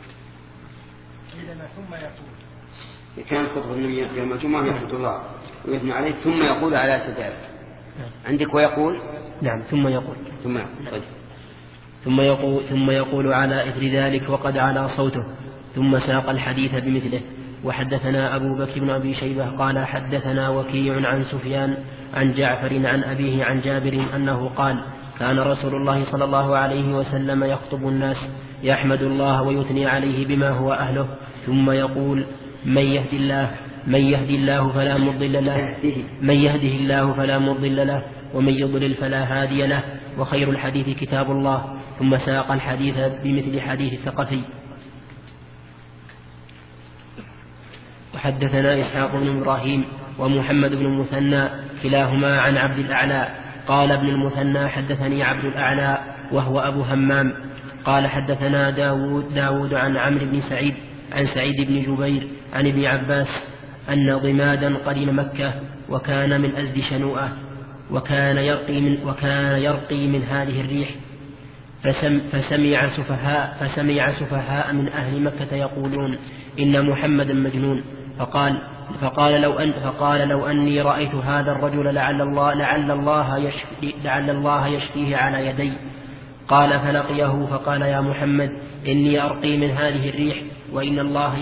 كانت خطبة النبي يوم الجمعة يحمد الله ويثني عليه ثم يقول على إثر ذلك. عندك ويقول؟ نعم. ثم يقول. طيب. ثم يقول على إثر ذلك وقد علا صوته، ثم ساق الحديث بمثله. وحدثنا أبو بكر بن أبي شيبة قال حدثنا وكيع عن سفيان عن جعفر عن أبيه عن جابر أنه قال: كان رسول الله صلى الله عليه وسلم يخطب الناس يحمد الله ويثني عليه بما هو أهله، ثم يقول: من يهدي الله فلا مضل له ومن يضلل فلا هادي له، وخير الحديث كتاب الله. ثم ساق الحديث بمثل حديث الثقفي. وحدثنا إسحاق بن إبراهيم ومحمد بن المثنى كلاهما عن عبد الأعلى. قال ابن المثنى: حدثني عبد الأعلى وهو أبو همام قال حدثنا داود عن عمرو بن سعيد عن سعيد بن جبير عن ابن عباس أن ضمادا قرين مكة وكان من أزد شنوءة وكان يرقي من هذه الريح، فسمع سفهاء من أهل مكة يقولون: إن محمدا مجنون، فقال: فقال لو أني رأيت هذا الرجل لعل الله يشفيه على يدي. قال فلقيه فقال يا محمد إني أرقي من هذه الريح وإن الله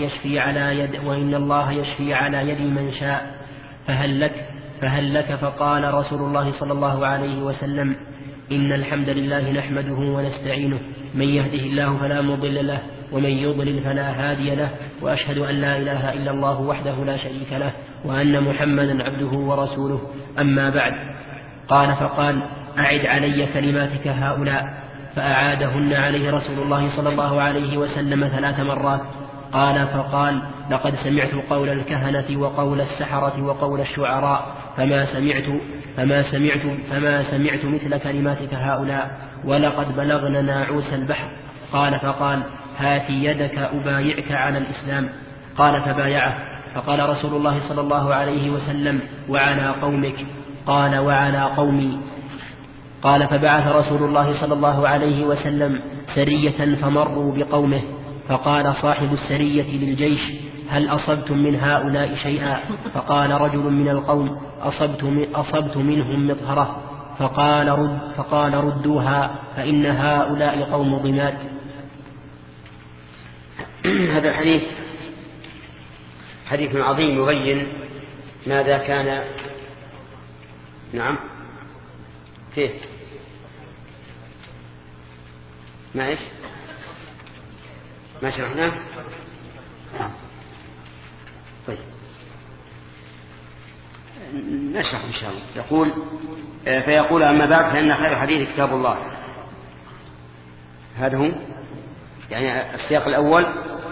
يشفي على يد من شاء فهل لك فقال رسول الله صلى الله عليه وسلم إن الحمد لله نحمده ونستعينه من يهده الله فلا مضل له ومن يضلل فلا هادي له وأشهد أن لا إله إلا الله وحده لا شريك له وأن محمدا عبده ورسوله أما بعد. فقال أعد علي كلماتك هؤلاء. فأعادهن عليه رسول الله صلى الله عليه وسلم 3 مرات. فقال لقد سمعت قول الكهنة وقول السحرة وقول الشعراء فما سمعت مثل كلماتك هؤلاء ولقد بلغن ناعوس البحر. فقال هات يدك أبايعك على الإسلام. فبايعه. فقال رسول الله صلى الله عليه وسلم وعلى قومك؟ قال وعلى قومي. فبعث رسول الله صلى الله عليه وسلم سرية فمروا بقومه. فقال صاحب السرية للجيش هل أصبتم من هؤلاء شيئا؟ فقال رجل من القوم أصبت منهم مطهرة. فقال ردوها فإن هؤلاء قوم ضماد. هذا الحديث حديث عظيم يبين ماذا كان. نعم كيف ما شرحناه. طيب نشرح إن شاء الله. فيقول أما بعد فإن خير الحديث كتاب الله. هذا هو يعني السياق الأول.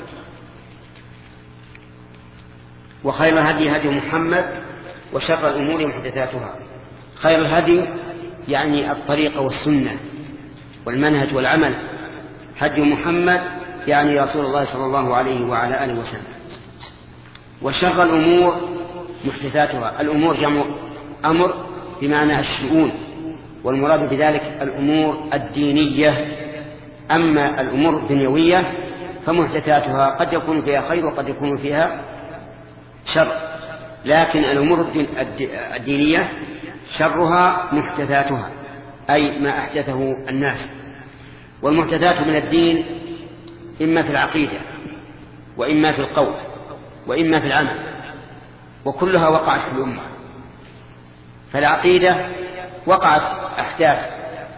وخير الهدي هدي محمد وشر الأمور محدثاتها. خير الهدي يعني الطريقة والسنة والمنهج والعمل. هدي محمد يعني رسول الله صلى الله عليه وعلى آله وسلم. وشر الأمور محدثاتها. الأمور جمع أمر بمعنى الشؤون، والمراد بذلك الأمور الدينية. أما الأمور الدنيوية فمحدثاتها قد يكون فيها خير وقد يكون فيها شر، لكن الأمور الدينية شرها محدثاتها أي ما أحدثه الناس. والمحدثات من الدين إما في العقيدة وإما في القول وإما في العمل، وكلها وقعت في الأمة. فالعقيدة وقعت أحداث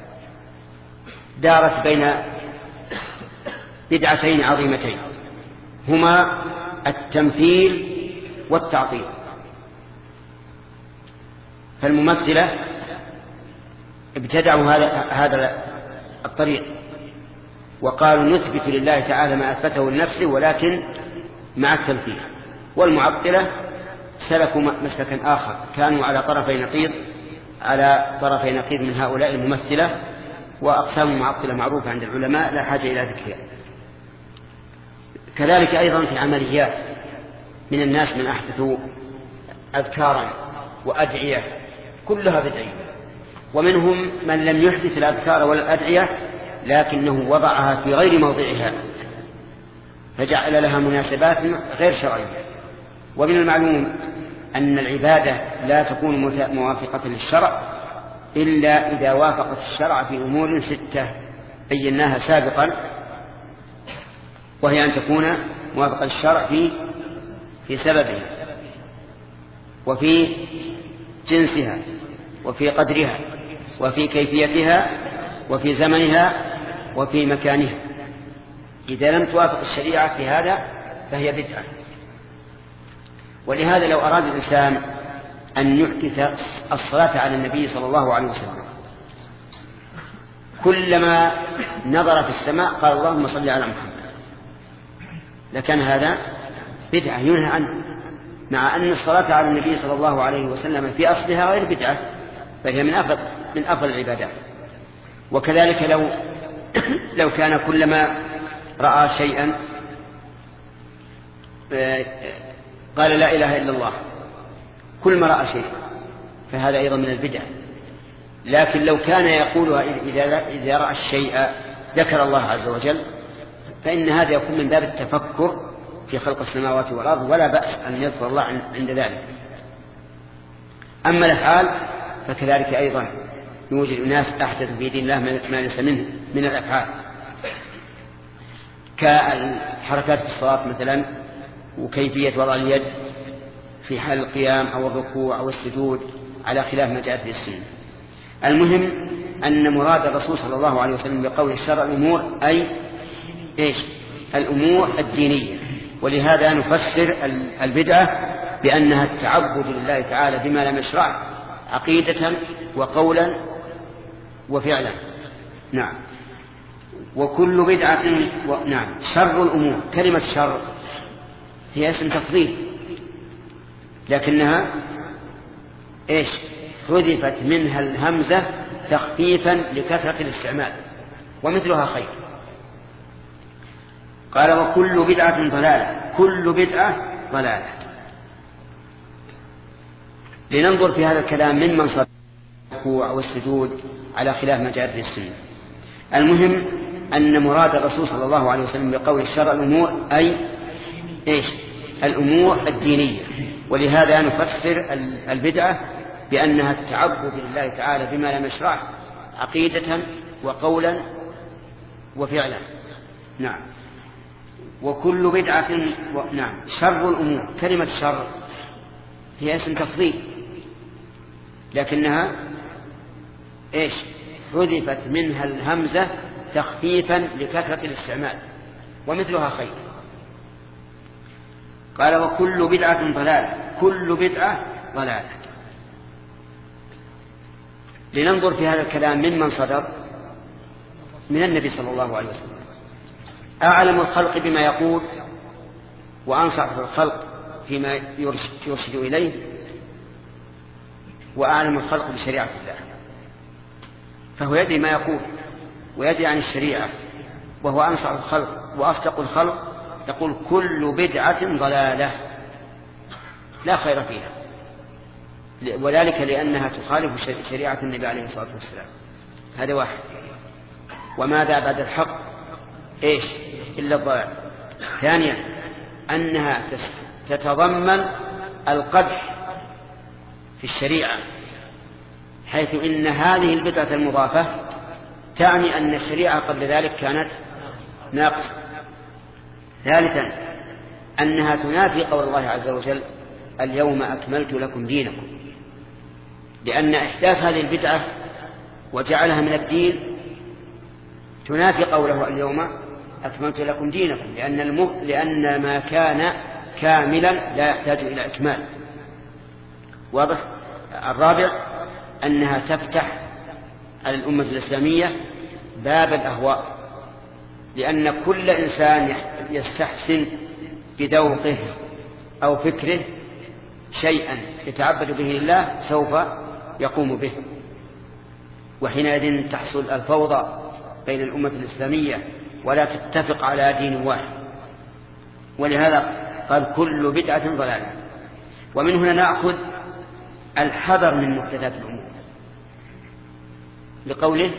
دارت بين بدعتين عظيمتين هما التمثيل والتعطيل. فالممثلة ابتدعوا هذا الطريق وقالوا نثبت لله تعالى ما أثبته لنفسه ولكن مع التمثيل. والمعطلة سلكوا مسلكا آخر، كانوا على طرفي نقيض من هؤلاء الممثلة. وأقسام المعطلة معروفة عند العلماء لا حاجة إلى ذكرها. كذلك أيضا في العمليات من الناس من أحدثوا أذكارا وأدعية كلها بدعية، ومنهم من لم يحدث الأذكار ولا الأدعية لكنه وضعها في غير موضعها فجعل لها مناسبات غير شرعية. ومن المعلوم أن العبادة لا تكون موافقة للشرع إلا إذا وافقت الشرع في أمور 6 بيناها سابقا، وهي أن تكون موافقة للشرع في سببها وفي جنسها وفي قدرها وفي كيفيتها وفي زمنها وفي مكانها. إذا لم توافق الشريعة في هذا فهي بدعة. ولهذا لو أراد الإنسان أن يحدث الصلاة على النبي صلى الله عليه وسلم كلما نظر في السماء قال اللهم صل على محمد لكان هذا بدعة ينهى عنه، مع أن الصلاة على النبي صلى الله عليه وسلم في أصلها غير بدعة بل هي من أفضل العبادات. وكذلك لو كان كلما رأى شيئا قال لا إله إلا الله كل ما رأى شيء فهذا أيضا من البدع. لكن لو كان يقولها إذا رأى الشيء ذكر الله عز وجل فإن هذا يكون من باب التفكر في خلق السماوات والأرض، ولا بأس أن يذكر الله عند ذلك. أما الأفعال فكذلك أيضا يوجد ناس أحدث في دين الله ما ليس منه من الأفعال، كالحركات في الصلاة مثلا، وكيفية وضع اليد في حال القيام أو الركوع أو السجود على خلاف ما جاء في السنة. المهم أن مراد الرسول صلى الله عليه وسلم بقول الشرع الأمور أي الأمور الدينية. ولهذا نفسر البدعة بأنها التعبد لله تعالى بما لم يشرع عقيدة وقولا وفعلا. نعم. وكل بدعة نعم. شر الأمور، كلمة شر هي اسم تفضيل، لكنها حذفت منها الهمزة تخفيفا لكثرة الاستعمال، ومثلها خير. قال وكل بدعة ضلالة، كل بدعة ضلالة. لننظر في هذا الكلام ممن صدق الركوع والسجود على خلاف ما جاء في السنة. المهم أن مراد الرسول صلى الله عليه وسلم بقول الشرع الأمور أي الأمور الدينية. ولهذا نفسر البدعة بأنها التعبد لله تعالى بما لم يشرع عقيدة وقولا وفعلا. نعم. وكل بدعة نعم. شر الأمور، كلمة شر هي اسم تفضيل، لكنها حذفت منها الهمزة تخفيفا لكثرة الاستعمال، ومثلها خير. قال وكل بدعة ضلالة، كل بدعة ضلالة. لننظر في هذا الكلام ممن صدر من النبي صلى الله عليه وسلم، أعلم الخلق بما يقول وأنصح الخلق فيما يرشد إليه، وأعلم الخلق بشريعة الله، فهو يدري ما يقول ويدري عن الشريعة، وهو أنصح الخلق وأصدق الخلق. يقول كل بدعة ضلالة لا خير فيها، وذلك لأنها تخالف شريعة النبي عليه الصلاة والسلام. هذا واحد. وماذا بعد الحق إلا الضلال. ثانيا أنها تتضمن القدح في الشريعة، حيث إن هذه البدعة المضافة تعني أن الشريعة قبل ذلك كانت ناقصة. ثالثا أنها تنافي قول الله عز وجل اليوم أكملت لكم دينكم، لأن إحداث هذه البدعة وجعلها من الدين تنافي قوله اليوم أكملت لكم دينكم، لأن ما كان كاملا لا يحتاج إلى إكمال. واضح. الرابع أنها تفتح على الأمة الإسلامية باب الأهواء، لأن كل إنسان يستحسن بذوقه أو فكره شيئا يتعبد به لله سوف يقوم به، وحينئذ تحصل الفوضى بين الأمة الإسلامية ولا تتفق على دين واحد. ولهذا قال كل بدعة ضلالة. ومن هنا نأخذ الحذر من محدثات الأمور، لقوله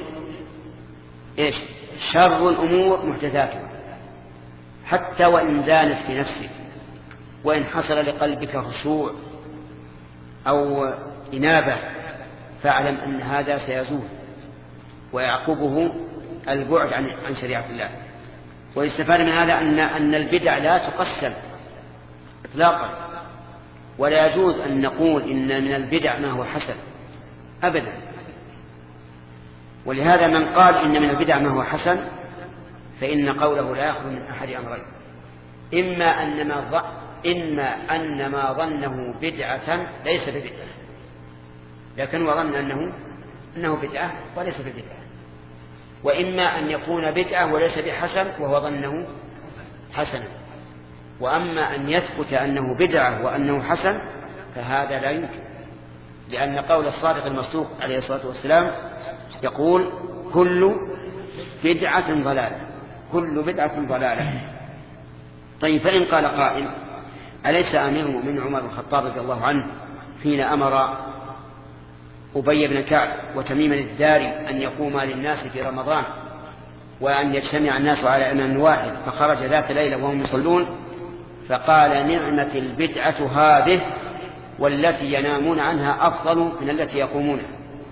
شر الأمور محدثاتها، حتى وإن زانت في نفسك، وإن حصل لقلبك خشوع أو إنابة، فاعلم أن هذا سيزول ويعقبه البعد عن شريعة الله. ويستفاد من هذا أن البدع لا تقسم إطلاقا، ولا يجوز أن نقول إن من البدع ما هو حسن أبدا. ولهذا من قال إن من البدع ما هو حسن فإن قوله لا يخلو من أحد أمرين: إما أن ما ظنه بدعة ليس ببدعة، لكن وظن أنه بدعة وليس ببدعة، وإما أن يكون بدعة وليس بحسن وهو ظنه حسنا. وأما أن يثبت أنه بدعة وأنه حسن فهذا لا يمكن، لأن قول الصادق المصدوق عليه الصلاة والسلام يقول كل بدعة ضلالة، كل بدعة ضلالة. طيب، فإن قال قائل: أليس أمير المؤمنين عمر بن الخطاب رضي الله عنه حين أمر أبي بن كعب وتميم الداري أن يقوما للناس في رمضان وأن يجتمع الناس على إمام واحد، فخرج ذات ليلة وهم يصلون فقال نعمة البدعة هذه والتي ينامون عنها أفضل من التي يقومون،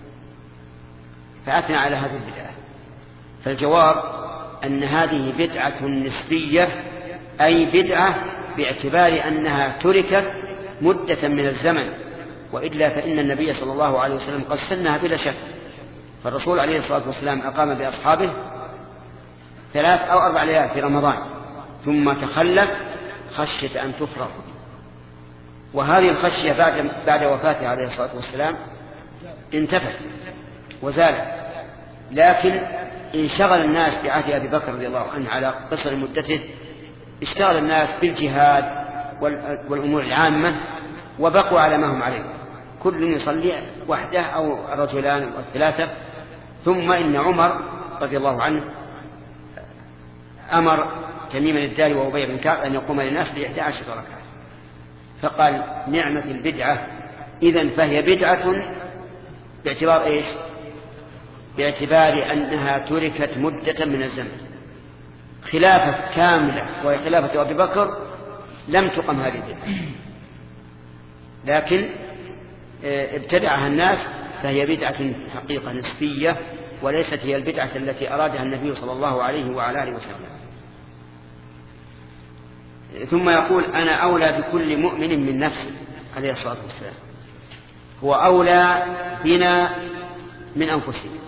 فأثنى على هذه البدعة. فالجواب أن هذه بدعة نسبية، أي بدعة باعتبار أنها تركت مدة من الزمن، وإلا فإن النبي صلى الله عليه وسلم قد سنها بلا شك. فالرسول عليه الصلاة والسلام أقام بأصحابه 3 أو 4 ليال في رمضان ثم تخلف خشية أن تفرغ، وهذه الخشية بعد وفاته عليه الصلاة والسلام انتفت وزالت، لكن انشغل الناس بعهد أبي بكر رضي الله عنه على قصر مدته، اشتغل الناس بالجهاد والأمور العامة وبقوا على ما هم عليه، كل يصلي وحده أو رجلان أو 3. ثم إن عمر رضي الله عنه أمر تميم الداري وأبي بن كعب أن يقوم للناس ب11 ركعة، فقال نعمة البدعة. إذن فهي بدعة باعتبار إيش؟ باعتبار أنها تركت مدة من الزمن. خلافة كاملة وهي خلافة أبي بكر لم تقم هذه البدعة، لكن ابتدعها الناس، فهي بدعة حقيقة نسبية وليست هي البدعة التي أرادها النبي صلى الله عليه وعلى آله وسلم. ثم يقول أنا أولى بكل مؤمن من نفسه عليه الصلاة والسلام، هو أولى بنا من أنفسنا،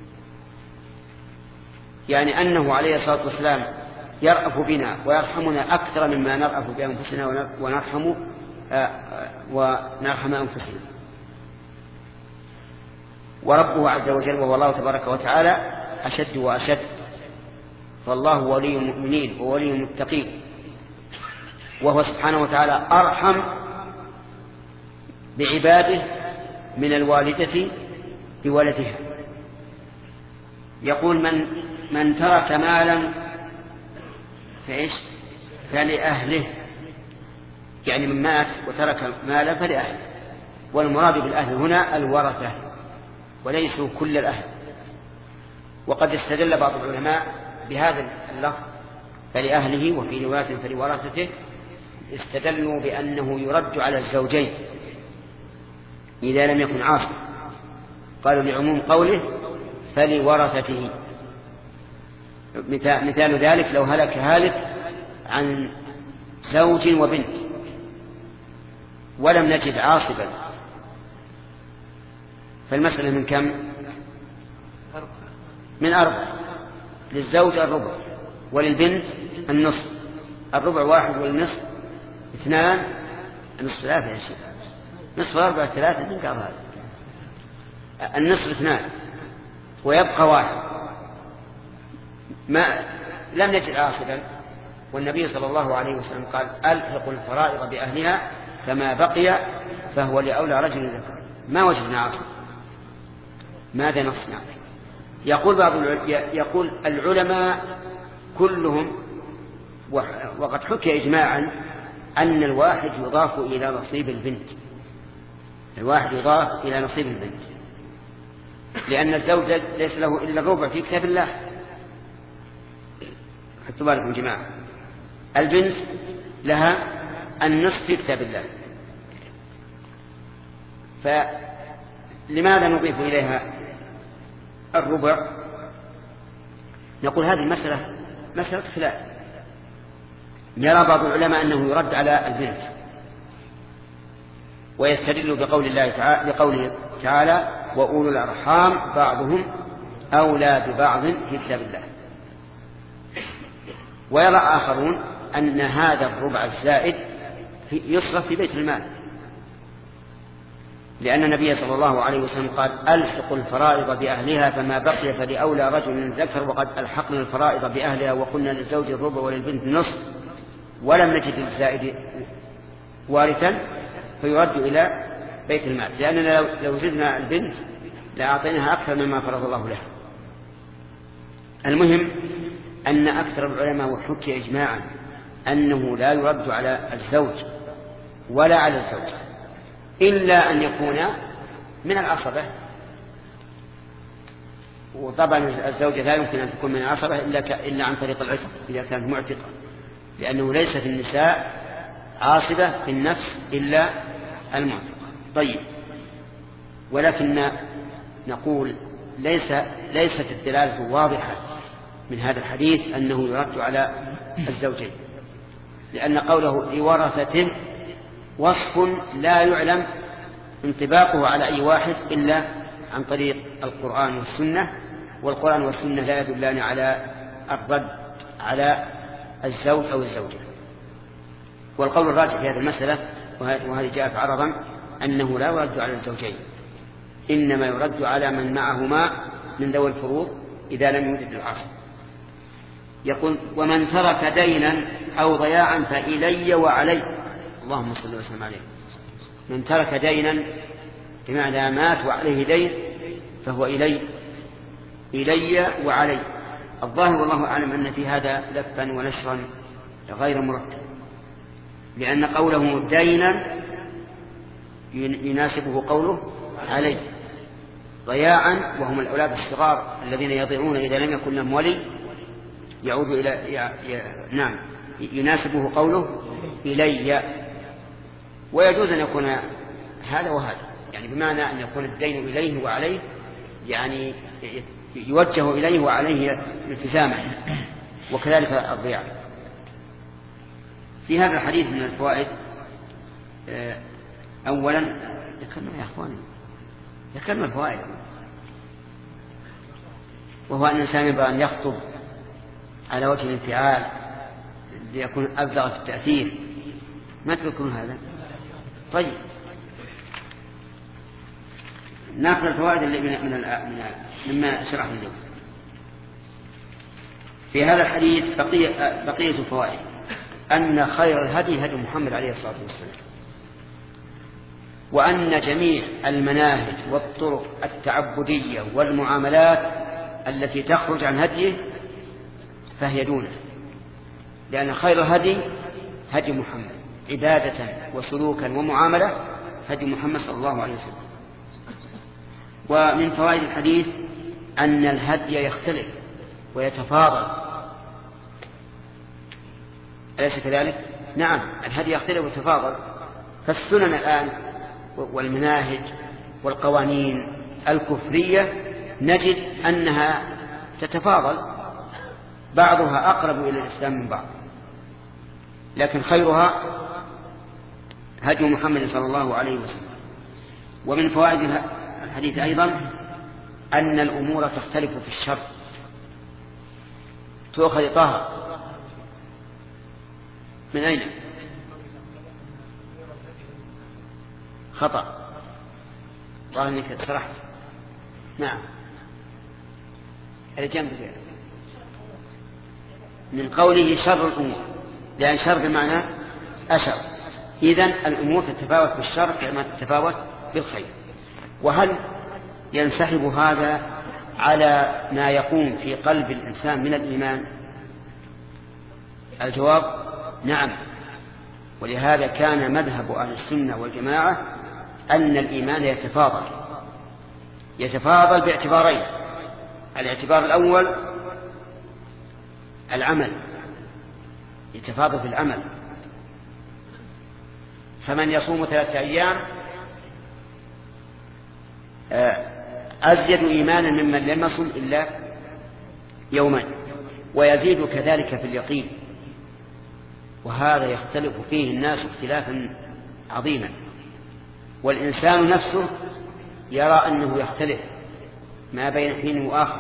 يعني أنه عليه الصلاة والسلام يرأف بنا ويرحمنا أكثر مما نرأف بأنفسنا ونرحم أنفسنا. وربه عز وجل وهو الله تبارك وتعالى أشد وأشد، فالله ولي المؤمنين وولي المتقين، وهو سبحانه وتعالى أرحم بعباده من الوالدة بولدها. يقول من ترك مالا فلأهله، يعني من مات وترك مالا فلأهله، والمراد بالأهل هنا الورثة وليسوا كل الأهل. وقد استدل بعض العلماء بهذا اللفظ فلأهله وفي رواية فلورثته، استدلوا بأنه يرد على الزوجين إذا لم يكن عاصب، قالوا لعموم قوله فلورثته. مثال ذلك لو هلك هالك عن زوج وبنت ولم نجد عاصبا، فالمسألة من كم؟ من 4. للزوج الربع وللبنت النصف، الربع 1 والنصف 2، النصف 3 يا شيخ، نصف 4 3 ننقر هذا، النصف 2 ويبقى 1. ما لم نجد عاصبا، والنبي صلى الله عليه وسلم قال ألحق الفرائض بأهلها فما بقي فهو لأولى رجل ذكر. ما وجدنا عاصبا، ماذا نصنع؟ يقول العلماء كلهم، وقد حكي إجماعا أن الواحد يضاف إلى نصيب البنت، الواحد يضاف إلى نصيب البنت، لأن الزوج ليس له إلا الربع في كتاب الله. حطوا بالكم جماعة، البنت لها النصف في كتاب الله، فلماذا نضيف إليها الربع؟ نقول هذه مسألة خلاف. يرى بعض العلماء أنه يرد على البنت ويستدل بقوله تعالى وأولو الأرحام بعضهم أولى ببعض في كتاب الله. ويرى آخرون أن هذا الربع الزائد يصرف في بيت المال، لأن النبي صلى الله عليه وسلم قال ألحق الفرائض بأهلها فما بقي فلأولى رجل ذكر، وقد ألحقنا الفرائض بأهلها وقلنا للزوج الربع وللبنت النصف ولم نجد للزائد وارثا فيرد إلى بيت المال، لأننا لو زدنا البنت لأعطيناها أكثر مما فرض الله لها. المهم أن أكثر العلماء وحكي إجماعا أنه لا يرد على الزوج ولا على الزوج إلا أن يكون من العصبة، وطبعا الزوجة لا يمكن أن تكون من العصبة إلا عن طريق العتق إذا كانت معتقة، لأنه ليس في النساء عاصبة في النفس إلا المعتقة. طيب، ولكن نقول ليست الدلالة واضحة من هذا الحديث أنه يرد على الزوجين، لأن قوله لورثة وصف لا يعلم انطباقه على أي واحد إلا عن طريق القرآن والسنة، والقرآن والسنة لا يدلان على الرد على الزوج أو الزوجة. والقول الراجح في هذه المسألة، وهذه جاءت عرضا، أنه لا يرد على الزوجين، إنما يرد على من معهما من ذوي الفروض إذا لم يوجد العصر. يقول ومن ترك دينا أو ضياعا فإلي وعلي. اللهم صل وسلم عليه. من ترك دينا بمعنى مات وعليه دين فهو إلي وعلي. الظاهر والله أعلم أن في هذا لفا ونشرا غير مرتب، لأن قوله دينا يناسبه قوله علي. ضياعا وهم الأولاد الصغار الذين يضيعون إذا لم يكن لهم ولي يعود إلى نعم يناسبه قوله إلي. ويجوز أن يكون هذا وهذا، يعني بمعنى أن يكون الدين إليه وعليه، يعني يوجه إليه وعليه التزاما، وكذلك الضياع. في هذا الحديث من الفوائد أولا ذكرنا يا أخواني ذكرنا الفوائد، وهو أن الإنسان ينبغي أن يخطب على وجه الانفعال ليكون أبلغ في التأثير. ما تذكرون هذا؟ طيب نأخذ الفوائد اللي مما شرح اليوم. في هذا الحديث بقية الفوائد: أن خير الهدي هدي محمد عليه الصلاة والسلام، وأن جميع المناهج والطرق التعبدية والمعاملات التي تخرج عن هديه فهي دونه، لأن خير الهدي هدي محمد عبادة وسلوكا ومعاملة هدي محمد صلى الله عليه وسلم. ومن فوائد الحديث أن الهدي يختلف ويتفاضل، أليس كذلك؟ نعم، الهدي يختلف ويتفاضل. فالسنن الآن والمناهج والقوانين الكفرية نجد أنها تتفاضل، بعضها أقرب إلى الإسلام من بعض، لكن خيرها هدي محمد صلى الله عليه وسلم. ومن فوائد الحديث أيضا أن الأمور تختلف في الشر، تؤخذ طه من أين؟ خطأ، ظاهر أنك سرحت. نعم الجنب من قوله شر الأمور، لأن شر بمعنى أشر، إذن الأمور تتفاوت بالشر كما تتفاوت بالخير. وهل ينسحب هذا على ما يقوم في قلب الإنسان من الإيمان؟ الجواب نعم. ولهذا كان مذهب أهل السنة والجماعة أن الإيمان يتفاضل باعتبارين: الاعتبار الأول العمل، يتفاضل في العمل، فمن يصوم 3 أيام أزيد إيمانا ممن لم يصم إلا يوما، ويزيد كذلك في اليقين. وهذا يختلف فيه الناس اختلافا عظيما، والإنسان نفسه يرى أنه يختلف ما بين حين وآخر.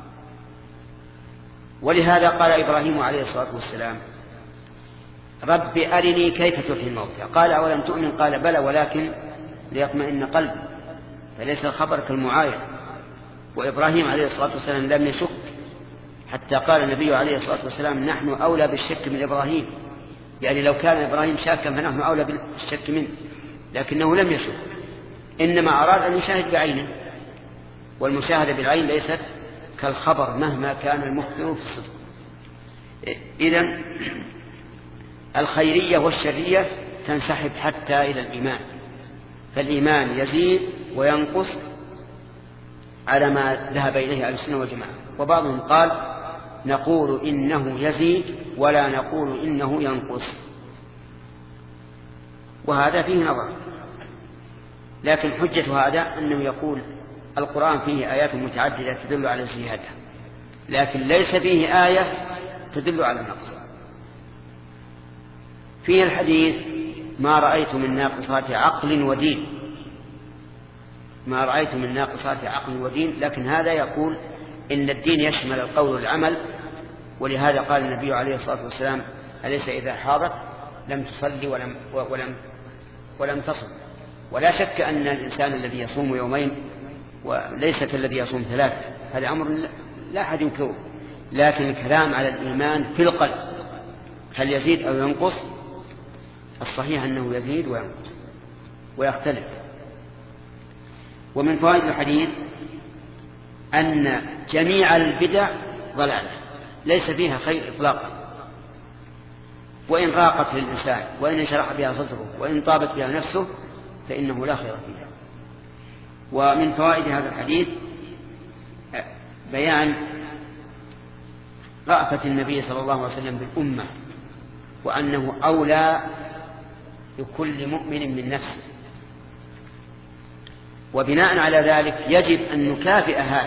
ولهذا قال إبراهيم عليه الصلاة والسلام: رب أرني كيف تحيي الموتى. قال أولم تؤمن؟ قال بلى ولكن ليطمئن قلبي. فليس الخبر كالمعاين. وإبراهيم عليه الصلاة والسلام لم يشك، حتى قال النبي عليه الصلاة والسلام: نحن أولى بالشك من إبراهيم. يعني لو كان إبراهيم شاكا فنحن أولى بالشك منه، لكنه لم يشك، إنما أراد أن يشاهد بعينه، والمشاهدة بالعين ليست كالخبر مهما كان المخبر في الصدق. إذن الخيرية والشرية تنسحب حتى إلى الإيمان، فالإيمان يزيد وينقص على ما ذهب إليه أهل السنة والجماعة. وبعضهم قال: نقول إنه يزيد ولا نقول إنه ينقص. وهذا فيه نظر. لكن حجة هذا أنه يقول القرآن فيه آيات متعددة تدل على الزيادة، لكن ليس فيه آية تدل على النقص. فيه الحديث ما رأيت من ناقصات عقل ودين، ما رأيت من ناقصات عقل ودين، لكن هذا يقول إن الدين يشمل القول والعمل، ولهذا قال النبي عليه الصلاة والسلام أليس إذا حاضت لم تصلي ولم تصم. ولا شك أن الإنسان الذي يصوم يومين وليس كالذي يصوم 3، هذا أمر لا أحد ينكره، لكن الكلام على الإيمان في القلب هل يزيد أو ينقص؟ الصحيح أنه يزيد وينقص ويختلف. ومن فوائد الحديث أن جميع البدع ضلالة ليس فيها خير إطلاقا، وإن راقت للإنسان وإن انشرح بها صدره وإن طابت بها نفسه فإنه لا خير فيها. ومن فوائد هذا الحديث بيان رأفة النبي صلى الله عليه وسلم بالأمة، وأنه أولى بكل مؤمن من نفسه، وبناء على ذلك يجب أن نكافئ هذا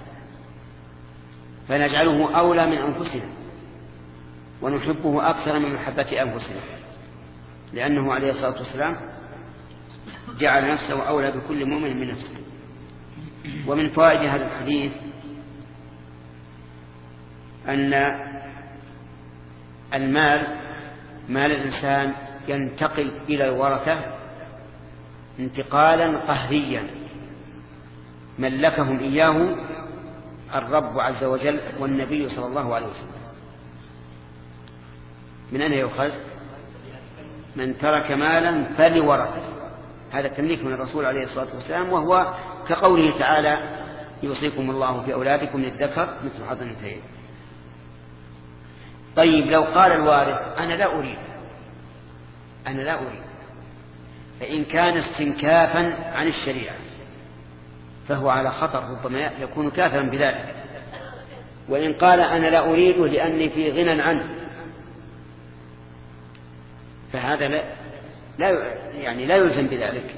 فنجعله أولى من أنفسنا ونحبه أكثر من محبة أنفسنا، لأنه عليه الصلاة والسلام جعل نفسه أولى بكل مؤمن من نفسه. ومن فوائد هذا الحديث أن المال مال الإنسان ينتقل إلى الورثة انتقالا قهريا ملكهم إياه الرب عز وجل والنبي صلى الله عليه وسلم. من أين يؤخذ؟ من ترك مالا فلورثه، هذا التمليك من الرسول عليه الصلاة والسلام، وهو كقوله تعالى يوصيكم الله في أولادكم للذكر مثل حظ الأنثيين. طيب لو قال الوارث أنا لا أريد، فإن كان استنكافا عن الشريعة فهو على خطر، ربما يكون كافرا بذلك. وإن قال أنا لا أريده لأني في غنى عنه فهذا لا يلزم بذلك.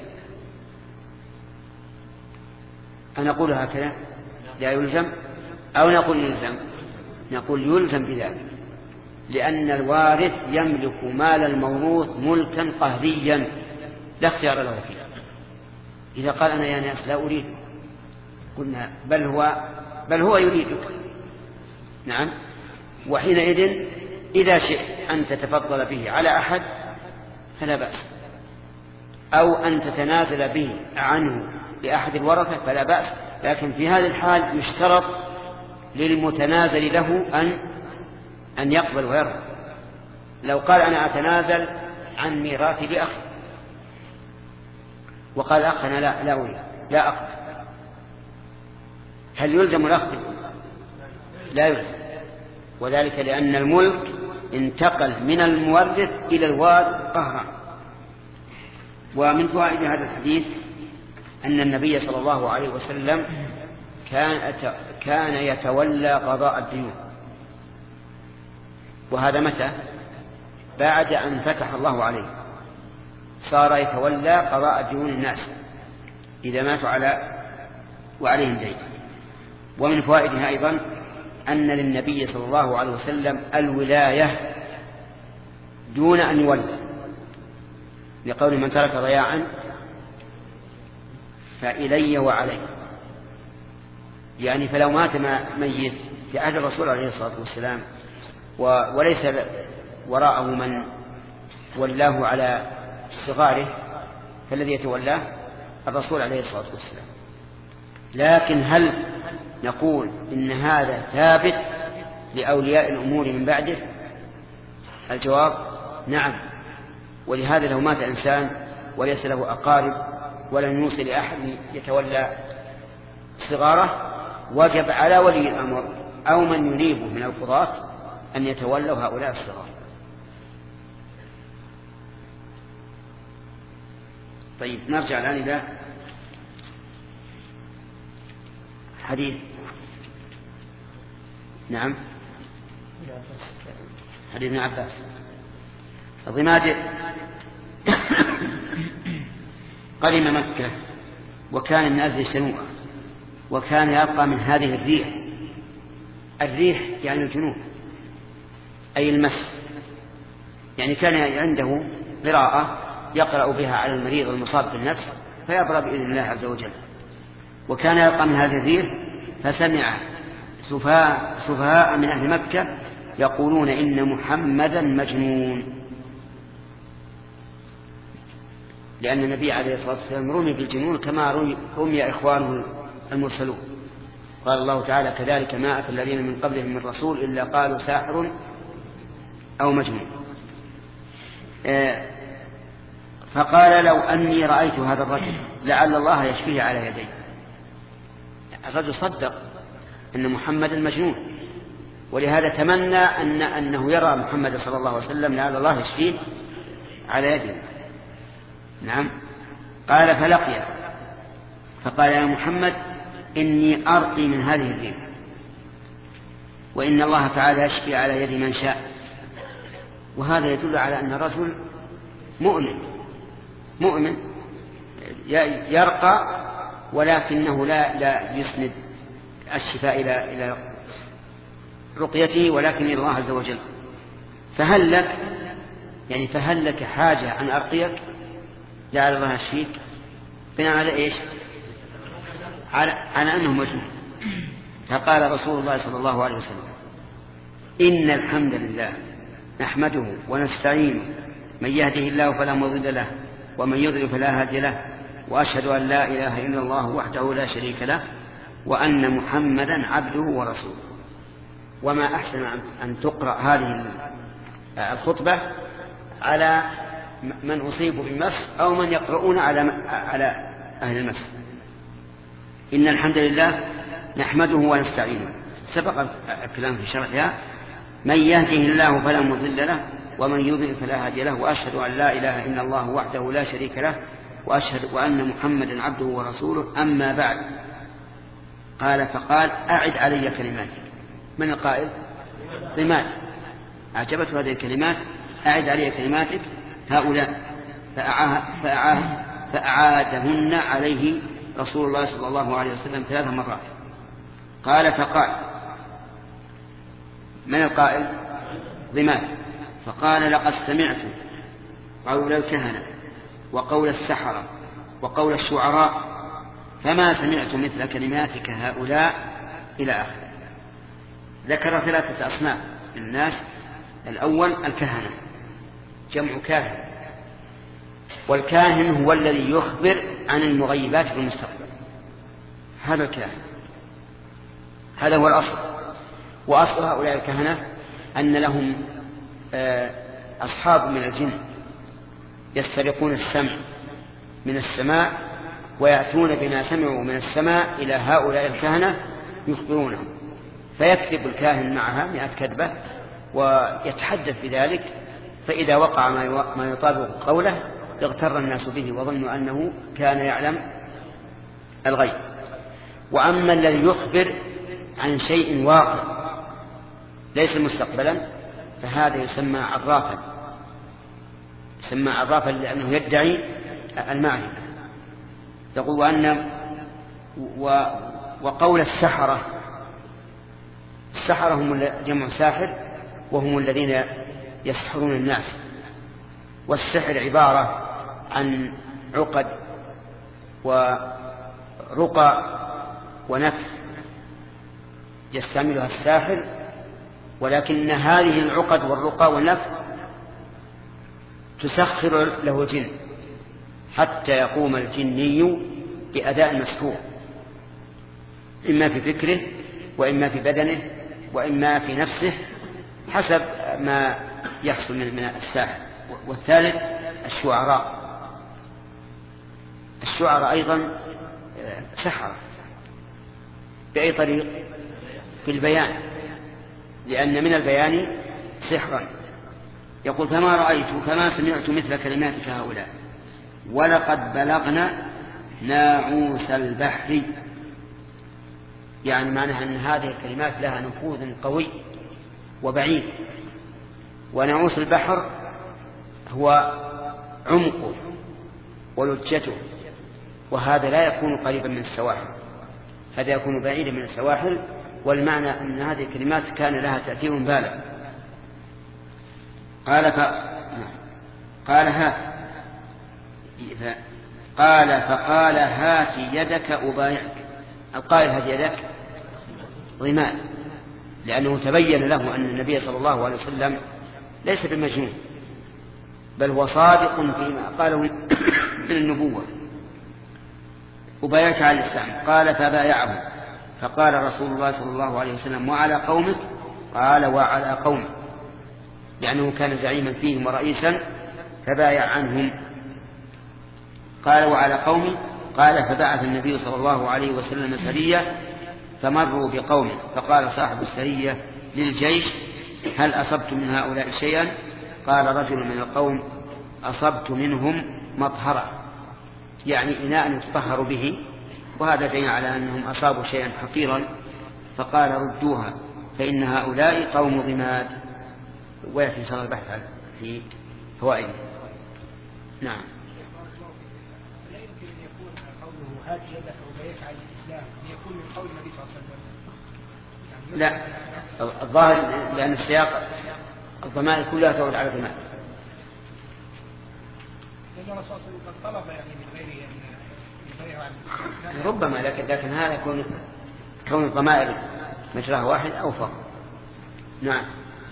أنا أقول هكذا لا يلزم، أو نقول يلزم؟ نقول يلزم بذلك، لأن الوارث يملك مال الموروث ملكا قهريا لا اختيار له فيه. إذا قال أنا يا ناس لا أريد، قلنا بل هو يريدك. نعم. وحينئذ إذا شئت أن تتفضل به على أحد فلا بأس، أو أن تتنازل به عنه لأحد الورثة فلا بأس، لكن في هذه الحال يشترط للمتنازل له أن يقبل ويرضى. لو قال أنا أتنازل عن ميراثي لأخي وقال أخ أنا لا أريد لا أقبل، هل يلزم الأخ؟ لا يلزم، وذلك لأن الملك انتقل من المورث إلى الوارث قهرا. ومن فوائد هذا الحديث أن النبي صلى الله عليه وسلم كان يتولى قضاء الديون، وهذا متى؟ بعد أن فتح الله عليه صار يتولى قضاء ديون الناس إذا ماتوا وعليهم دين. ومن فوائدها أيضا أن للنبي صلى الله عليه وسلم الولاية دون أن يولى، لقول من ترك ضياعا فإلي وعلي، يعني فلو مات ميت في عهد الرسول عليه الصلاة والسلام وليس وراءه من ولاه على صغاره فالذي يتولاه الرسول عليه الصلاة والسلام. لكن هل نقول إن هذا ثابت لأولياء الأمور من بعده؟ الجواب نعم. ولهذا لو مات إنسان وليس له أقارب ولم يوصل لأحد يتولى صغاره وجب على ولي الأمر أو من ينيبه من القضاة أن يتولوا هؤلاء الصغار. طيب نرجع الآن إلى حديث نعم حديث ابن عباس. الضماد قدم مكة وكان الناس يشنوها، وكان يبقى من هذه الريح يعني الجنوب أي المس، يعني كان عنده قراءة يقرأ بها على المريض المصاب بالنفس فيبرأ بإذن الله عز وجل. وكان يبقى من هذه الريح فسمع سفهاء من أهل مكة يقولون إن محمدا مجنون، لأن النبي عليه الصلاة والسلام رمي بالجنون كما رمي إخوانه المرسلون. قال الله تعالى كذلك ما أتى الذين من قبلهم من رسول إلا قالوا ساحر أو مجنون. فقال لو أني رأيت هذا الرجل لعل الله يشفيه على يدي. الرجل صدق أن محمد مجنون، ولهذا تمنى أنه يرى محمد صلى الله عليه وسلم لعل الله يشفيه على يده. نعم. قال فلقي فقال يا محمد إني أرقي من هذه الريح، وإن الله تعالى يشفي على يد من شاء. وهذا يدل على أن الرجل مؤمن يرقى، ولكنه لا يسند الشفاء إلى رقيته ولكن إلى الله عز وجل. فهل لك حاجة أن أرقيك لعل الله يشفيك؟ بناء على إيش؟ على أنه مجنون. فقال رسول الله صلى الله عليه وسلم إن الحمد لله نحمده ونستعينه من يهده الله فلا مضل له ومن يضلل فلا هادي له، وأشهد أن لا إله إلا الله وحده لا شريك له وأن محمدا عبده ورسوله. وما أحسن أن تقرأ هذه الخطبة على من أصيبوا بالمس أو من يقرؤون على أهل المس. إن الحمد لله نحمده ونستعينه، سبق الكلام في شرحها. من يهده الله فلا مضل له ومن يضلل فلا هادي له، وأشهد أن لا إله إلا الله وحده لا شريك له وأشهد وأن محمدا عبده ورسوله. أما بعد. فقال أعد علي كلماتك. من القائل؟ ضماد. أعجبته هذه الكلمات، أعد علي كلماتك هؤلاء. فأعادهن عليه رسول الله صلى الله عليه وسلم 3 مرات. فقال من القائل؟ ضماد. فقال لقد سمعت قول الكهنة وقول السحرة وقول الشعراء فما سمعت مثل كلماتك هؤلاء إلى آخره. ذكر 3 أصناف من الناس. الأول الكهنة، جمع كاهن، والكاهن هو الذي يخبر عن المغيبات في المستقبل، هذا الكاهن، هذا هو الأصل. وأصل هؤلاء الكهنة أن لهم أصحاب من الجن يسترقون السمع من السماء ويأتون بما سمعوا من السماء إلى هؤلاء الكهنة يخبرونهم، فيكذب الكاهن معها 100 كذبة ويتحدث بذلك، فإذا وقع ما يطابق قوله اغتر الناس به وظنوا أنه كان يعلم الغيب. وأما الذي يخبر عن شيء واقع ليس مستقبلا فهذا يسمى عرافا لأنه يدعي المعرفة. يقول وقول السحرة هم جمع ساحر، وهم الذين يسحرون الناس. والسحر عبارة عن عقد ورقى ونفس يستعملها الساحر، ولكن هذه العقد والرقى والنفس تسخر له الجن حتى يقوم الجني بأداء المسحور، إما في فكره وإما في بدنه وإما في نفسه حسب ما يحصل من الساحر. والثالث الشعراء أيضا سحرة بأي طريق؟ في البيان، لأن من البيان سحرا. يقول فما سمعت مثل كلماتك هؤلاء ولقد بلغنا ناعوس البحر، يعني معناها أن هذه الكلمات لها نفوذ قوي وبعيد. وناعوس البحر هو عمقه ولجته، وهذا لا يكون قريبا من السواحل، هذا يكون بعيدا من السواحل. والمعنى أن هذه الكلمات كان لها تأثير بالغ. فقال هات يدك أبايعك. القائل هات يدك ضمان، لأنه تبين له أن النبي صلى الله عليه وسلم ليس بمجنون، بل هو صادق فيما قاله من النبوة. أبايعك على الإسلام. قال فبايعه. فقال رسول الله صلى الله عليه وسلم وعلى قومك؟ قال وعلى قومه، لأنه كان زعيما فيهم ورئيسا فبايع عنهم. قال وعلى قومه. قال فبعث النبي صلى الله عليه وسلم سرية فمروا بقومه، فقال صاحب السرية للجيش هل أصبت من هؤلاء شيئا؟ قال رجل من القوم أصبت منهم مطهرة، يعني إناء يتطهر به، وهذا دليل على أنهم أصابوا شيئا حقيرا. فقال ردوها فإن هؤلاء قوم ضماد. ويأتي إن شاء الله البحث في فوائد. نعم. لا يمكن أن يكون قوله هات يدك وبايعك على الإسلام يكون من قول النبي صلى الله عليه وسلم؟ لا، الظاهر لأن السياق الضمائر كلها تعود على ضمائر. لأن الرسول صلى الله عليه وسلم قد طلب يعني من غيره أن يبايعه على الإسلام. ربما، لكن هذا يكون كون الضمائر مجراه واحد أوفق. نعم.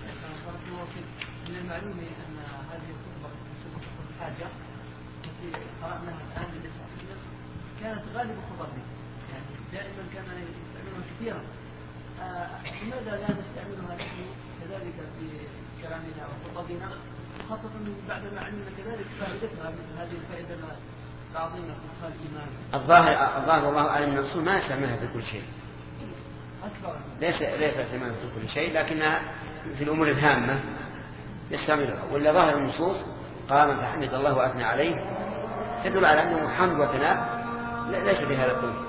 من المعلوم أن هذه الخطبة خطبة الحاجة التي قرأناها الآن للنبي صلى الله عليه وسلم كانت غالب خطبه، يعني دائما كان يستعملها كثيرا. لماذا لا نستعملها نحن كذلك في كلامنا وخطبنا، خاصة بعدما علمنا كذلك فائدتها مثل هذه الفائدة العظيمة في إدخال الإيمان؟ الظاهر والله أعلم أن الرسول ما يستعملها في كل شيء، ليس يستعملها في كل شيء، لكنها في الأمور الهامة يستعملها. ولا ظاهر النصوص قام فحمد الله وأثنى عليه تدل على أنه حمد وثناء ليس بهذا القول.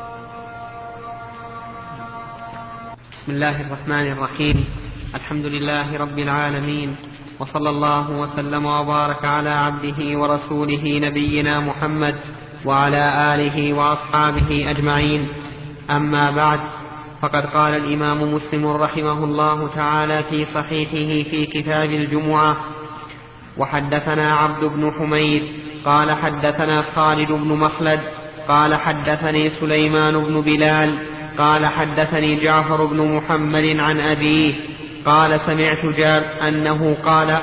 بسم الله الرحمن الرحيم. الحمد لله رب العالمين، وصلى الله وسلم وبارك على عبده ورسوله نبينا محمد وعلى آله وأصحابه أجمعين. أما بعد، فقد قال الإمام مسلم رحمه الله تعالى في صحيحه في كتاب الجمعة: وحدثنا عبد بن حميد قال حدثنا خالد بن مخلد قال حدثني سليمان بن بلال قال حدثني جعفر بن محمد عن أبيه قال سمعت جابر أنه قال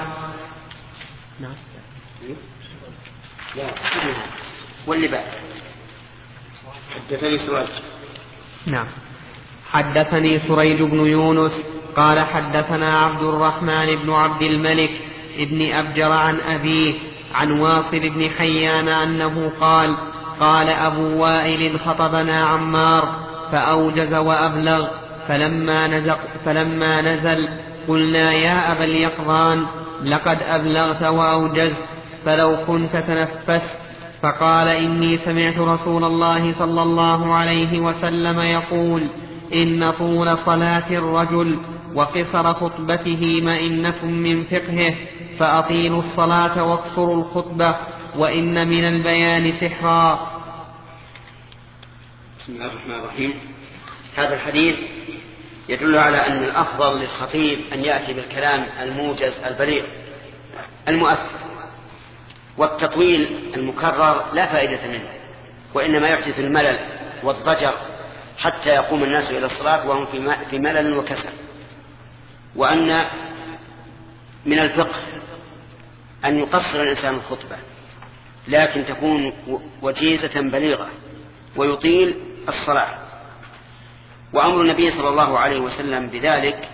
واللي بعد حدثني سريج. نعم. حدثني سريج بن يونس قال حدثنا عبد الرحمن بن عبد الملك ابن أبجر عن أبيه عن واصل بن حيان أنه قال: قال أبو وائل: خطبنا عمار فأوجز وأبلغ، فلما نزل قلنا: يا أبا اليقظان، لقد أبلغت وأوجزت، فلو كنت تنفست. فقال: إني سمعت رسول الله صلى الله عليه وسلم يقول: إن طول صلاة الرجل وقصر خطبته مئنة من فقهه، فأطيلوا الصلاة واقصروا الخطبة، وإن من البيان سحرا. بسم الله الرحمن الرحيم. هذا الحديث يدل على أن الأفضل للخطيب أن يأتي بالكلام الموجز البليغ المؤثر، والتطويل المكرر لا فائدة منه، وإنما يحدث الملل والضجر حتى يقوم الناس إلى الصلاة وهم في ملل وكسل. وأن من الفقه أن يقصر الإنسان الخطبة، لكن تكون وجيزة بليغة ويطيل الصلاة. وأمر النبي صلى الله عليه وسلم بذلك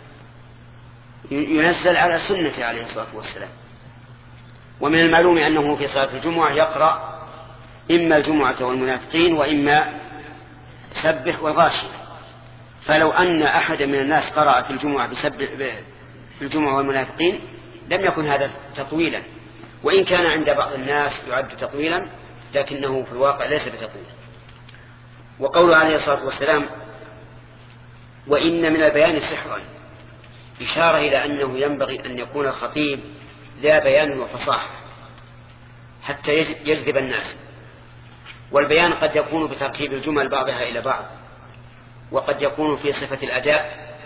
ينزل على سنة عليه الصلاة والسلام. ومن المعلوم أنه في صلاة الجمعة يقرأ إما الجمعة والمنافقين وإما سبح والغاشية. فلو أن أحد من الناس قرأ في الجمعة بسبح في الجمعة والمنافقين لم يكن هذا تطويلا، وإن كان عند بعض الناس يعد تطويلا، لكنه في الواقع ليس بتطويل. وقوله عليه الصلاة والسلام: وإن من البيان سحرا، إشارة إلى أنه ينبغي أن يكون الخطيب ذا بيان وفصاحة، حتى يجذب الناس. والبيان قد يكون بتركيب الجمل بعضها إلى بعض، وقد يكون في صفة الأداء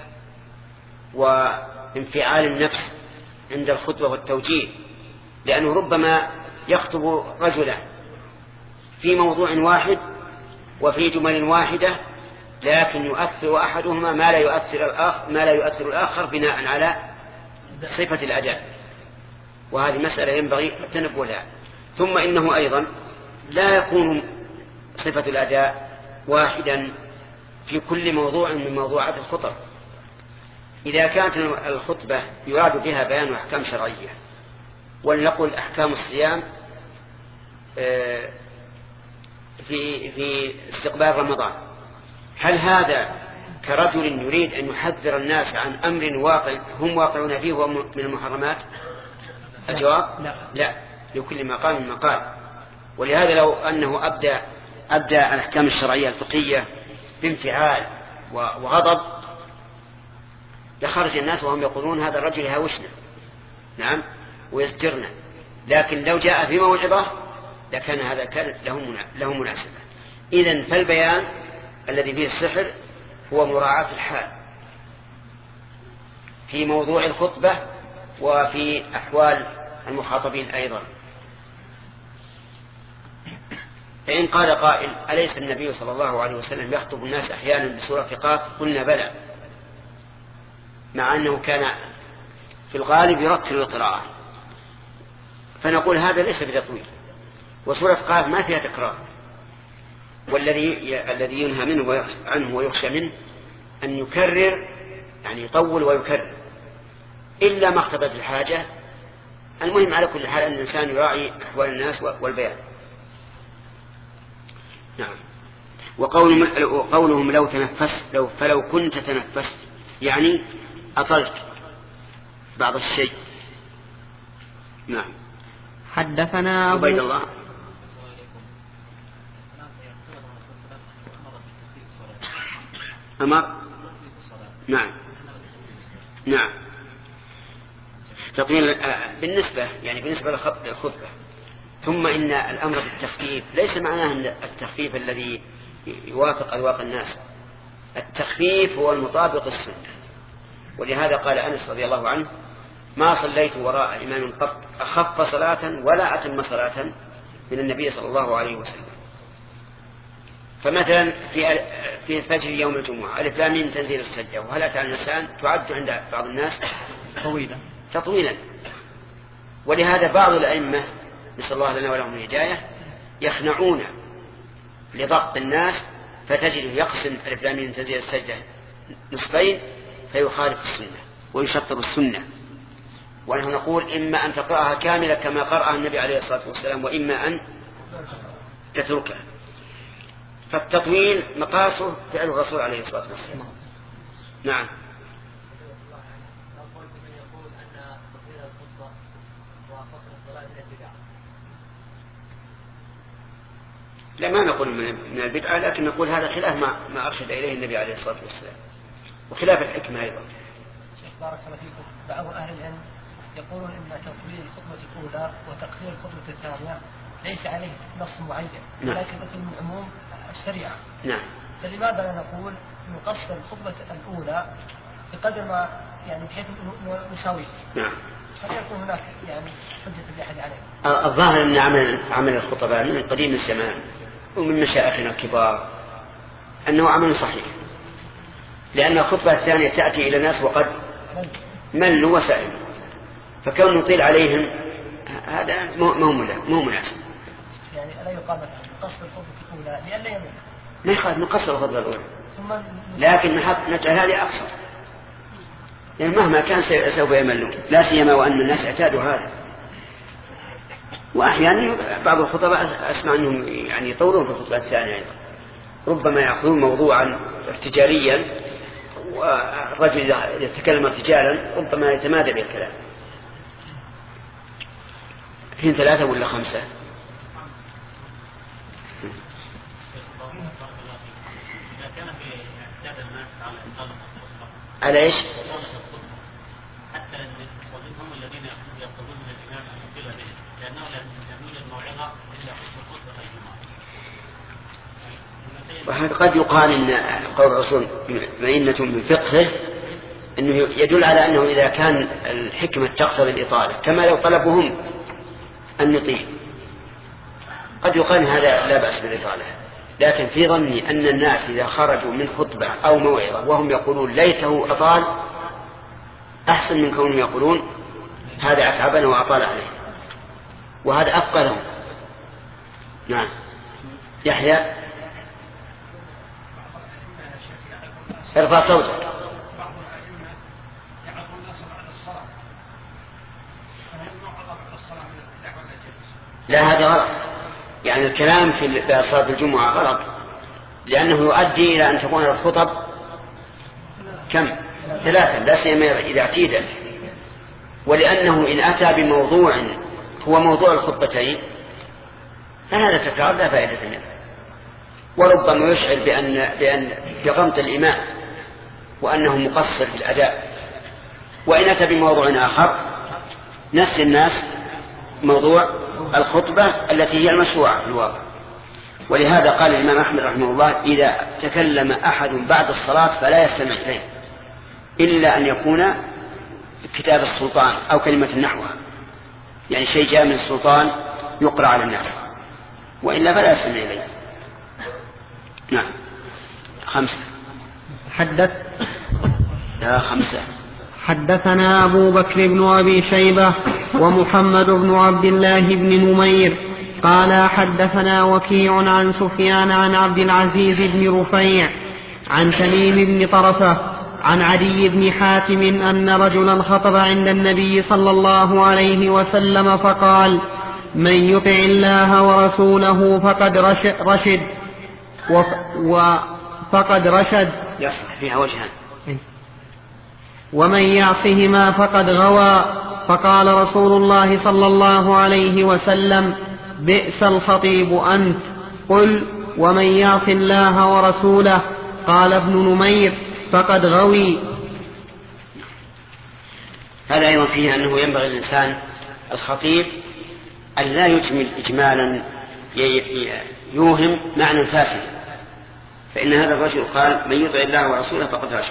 وانفعال النفس عند الخطبة والتوجيه، لأنه ربما يخطب رجلا في موضوع واحد وفي جمل واحدة، لكن يؤثر أحدهما ما لا يؤثر الآخر بناء على صفة الأداء، وهذه مسألة ينبغي التنبه لها. ثم إنه أيضا لا يكون صفة الأداء واحدا في كل موضوع من موضوعات الخطب. إذا كانت الخطبة يراد بها بيان أحكام شرعية، ولنقل أحكام الصيام في استقبال رمضان، هل هذا كرجل يريد أن يحذر الناس عن أمر واقع هم واقعون فيه وهو من المحرمات؟ الجواب لا، لكل مقام مقال. ولهذا لو أنه أبدأ الأحكام الشرعية الفقهية بانفعال وغضب لخرج الناس وهم يقولون هذا الرجل يهاوشنا، نعم، ويزجرنا. لكن لو جاء في موعظة لكان هذا كانت له مناسبة. إذن فالبيان الذي فيه السحر هو مراعاة الحال في موضوع الخطبة وفي أحوال المخاطبين أيضا. فإن قال قائل أليس النبي صلى الله عليه وسلم يخطب الناس أحيانا بسورة قاف؟ قلنا بلى، مع أنه كان في الغالب يرتل القراءة، فنقول هذا ليس بتطويل، وسورة قاف ما فيها تكرار. والذي ينهى منه عنه ويخشى منه أن يكرر، يعني يطول ويكرر، إلا ما اقتضت الحاجة. المهم على كل حال أن الإنسان يراعي أحوال الناس والبيان. نعم. وقولهم لو تنفست فلو كنت تنفست، يعني أطلت بعض الشيء. نعم. حدثنا عبيد الله. أمر. نعم نعم. تطويل بالنسبة للخطبة. ثم إن الأمر بالتخفيف ليس معناه أن التخفيف الذي يوافق أذواق الناس، التخفيف هو المطابق السنة. ولهذا قال أنس رضي الله عنه ما صليت وراء إمام قط أخف صلاة ولا أتم صلاة من النبي صلى الله عليه وسلم. فمثلا في فجر يوم الجمعة ألف لام ميم تنزيل السجدة وهل أتى المساء تعد عند بعض الناس تطويلا. ولهذا بعض الأئمة نسأل الله لنا ولهم الهداية يخنعون لضغط الناس، فتجد يقسم ألف لام ميم تنزيل السجدة نصفين فيخالف السنة ويشطب السنة. ونحن نقول إما أن تقرأها كاملة كما قرأها النبي عليه الصلاة والسلام، وإما أن تتركها. فالتطويل مقاسه فعل الرسول عليه الصلاة والسلام. نعم. لا، ما نقول من البدعة، لكن نقول هذا خلاف ما أرشد إليه النبي عليه الصلاة والسلام، وخلاف الحكمة أيضا. شيخ بارك الله فيكم، بعض أهل العلم يقولون إن تطويل الخطبة الأولى وتقصير الخطبة الثانية ليس عليه نص معين، ولكن من عموم الشريعة. نعم. فلماذا لا نقول نقصر الخطبة الأولى بقدر ما يعني بحيث نساويه؟ نعم. هل يكون هناك يعني حجة لأحد عليه؟ الظاهر أن عمل الخطباء من قديم الزمان ومن مشايخنا الكبار أنه عمل صحيح، لأن الخطبة الثانية تأتي إلى الناس وقد ملوا وسائلوا، فكون نطيل عليهم هذا مو مناسب. يعني ألا يقال قصر الخطبة الأولى لألا يمل؟ ما يخالف نقصر الخطبة الأولى، لكن نجعل هذه أقصر، يعني مهما كان سوف يملون، لا سيما وأن الناس اعتادوا هذا. وأحيانا بعض الخطباء أسمع أنهم يعني يطولون في الخطبة الثانية أيضا، ربما يأخذون موضوعا ارتجاليا والرجل يتكلم ارتجالا ربما يتمادى بالكلام. فين 3 ولا 5؟ على ايش؟ حتى ومنهم الذين يقولون من الإمام أن يطيل به لأنه لم يوجد موعظة إلا خطبة الجمعة. وهذا قد يقال إن قول الرسول مئنة من فقهه أنه يدل على أنه إذا كان الحكمة تقتضي الإطالة كما لو طلبهم أن نطيل قد يقال هذا لا بأس بالإطالة. لكن في ظني أن الناس إذا خرجوا من خطبة أو موعظة وهم يقولون ليته أطال أحسن من كونهم يقولون هذا أتعبنا وأطال عليه، وهذا أبقى لهم. نعم. يحيى ارفع صوتك. لا هذا غلط، يعني الكلام في صلاة الجمعة غلط، لأنه يؤدي إلى أن تكون الخطب كم؟ 3 لا سيما إذا اعتيدت، ولأنه إن أتى بموضوع هو موضوع الخطبتين فهذا تكرار لا فائدة منه، وربما يشعر بأن بغمط الإمام وأنه مقصر في الأداء. وإن أتى بموضوع آخر نسي الناس موضوع الخطبة التي هي المشروعة في الواقع. ولهذا قال الإمام أحمد رحمه الله إذا تكلم أحد بعد الصلاة فلا يستمع إليه إلا أن يكون كتاب السلطان أو كلمة نحوها، يعني شيء جاء من السلطان يقرأ على الناس، وإلا فلا يستمع إليه. نعم. 5. حدثنا أبو بكر بن أبي شيبة ومحمد بن عبد الله بن نمير قال حدثنا وكيع عن سفيان عن عبد العزيز بن رفيع عن تميم بن طرفة عن عدي بن حاتم أن رجلا خطب عند النبي صلى الله عليه وسلم فقال من يطع الله ورسوله فقد رشد يصح فيها وجهان، ومن يعصهما فقد غوى. فقال رسول الله صلى الله عليه وسلم بئس الخطيب أنت. قل ومن يعص الله ورسوله؟ قال ابن نمير فقد غوي. هذا أيضا فيه أنه ينبغي للإنسان الخطيب أن لا يجمل إجمالا يوهم معنى فاسد، فإن هذا الرجل قال من يطع الله ورسوله فقد رشد.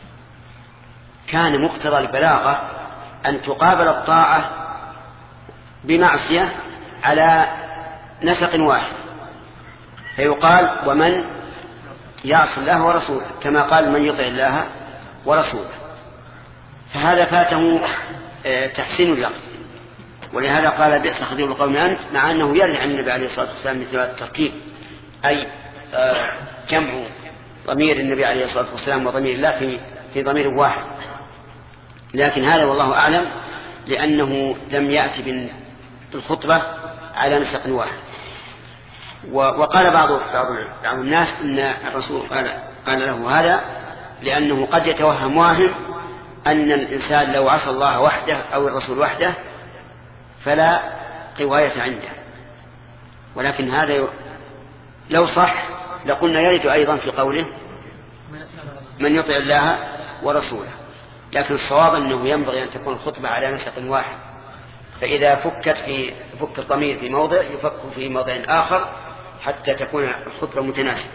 كان مقتضى البلاغة أن تقابل الطاعة بمعصية على نسق واحد، فيقال ومن يعص الله ورسوله كما قال من يطع الله ورسوله، فهذا فاته تحسين اللفظ. ولهذا قال بئس خطيب القوم أنت، مع أنه يرجع عن النبي عليه الصلاة والسلام مثل هذا التركيب، أي جمع ضمير النبي عليه الصلاة والسلام وضمير الله في ضمير واحد. لكن هذا والله أعلم لأنه لم يأتي بالخطبة على نسق واحد. وقال بعض الناس إن الرسول قال له هذا لأنه قد يتوهم واهم أن الإنسان لو عصى الله وحده أو الرسول وحده فلا قواية عنده، ولكن هذا لو صح لقلنا يرد أيضا في قوله من يطع الله ورسوله، لكن الصواب أنه ينبغي أن تكون الخطبة على نسق واحد، فإذا فك الضمير في موضع يفك في موضع آخر حتى تكون الخطبة متناسبة.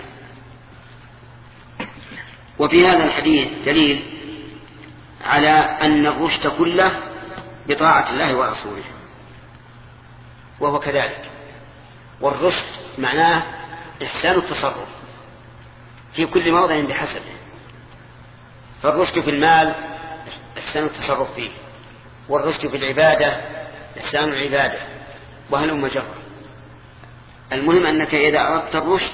وفي هذا الحديث دليل على أن الرشد كله بطاعة الله ورسوله، وهو كذلك. والرشد معناه إحسان التصرف في كل موضع بحسبه، فالرشد في المال إحسان التصرف فيه، والرشد في العبادة إحسان العبادة، وهلم جرا. المهم أنك إذا أردت الرشد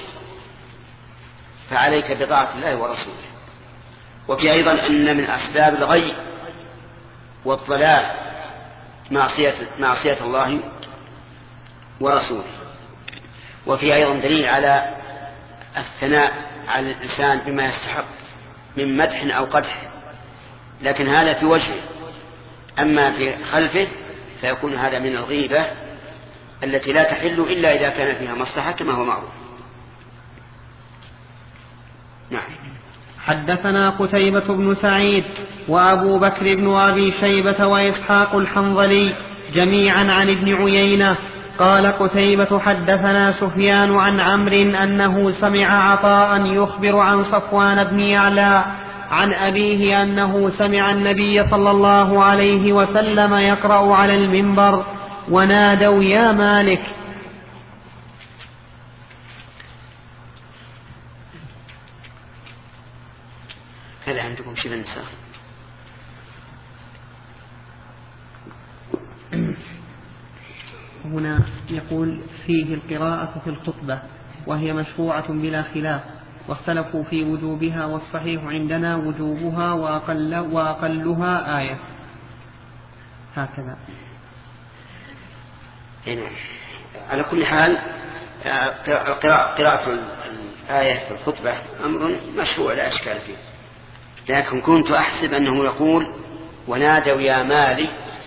فعليك بطاعة الله ورسوله. وفي أيضا أن من أسباب الغي والضلال معصية الله ورسوله. وفي أيضا دليل على الثناء على الإنسان بما يستحق من مدح أو قدح، لكن هذا في وجهه، أما في خلفه فيكون هذا من الغيبة التي لا تحل إلا إذا كان فيها مصلحة كما هو معروف. نعم. حدثنا قتيبة بن سعيد وأبو بكر بن أبي شيبة وإسحاق الحنظلي جميعا عن ابن عيينة قال قتيبة حدثنا سفيان عن عمرو أنه سمع عطاء يخبر عن صفوان بن يعلى عن أبيه أنه سمع النبي صلى الله عليه وسلم يقرأ على المنبر ونادوا يا مالك. هل عندكم شيء النساء؟ هنا يقول فيه القراءة في الخطبة وهي مشروعة بلا خلاف، واختلفوا في وجوبها، والصحيح عندنا وجوبها وأقلها آية. هكذا. على كل حال قراءة الآية في الخطبة أمر مشروع لا أشكال فيه، لكن كنت أحسب أنه يقول ونادوا يا مالي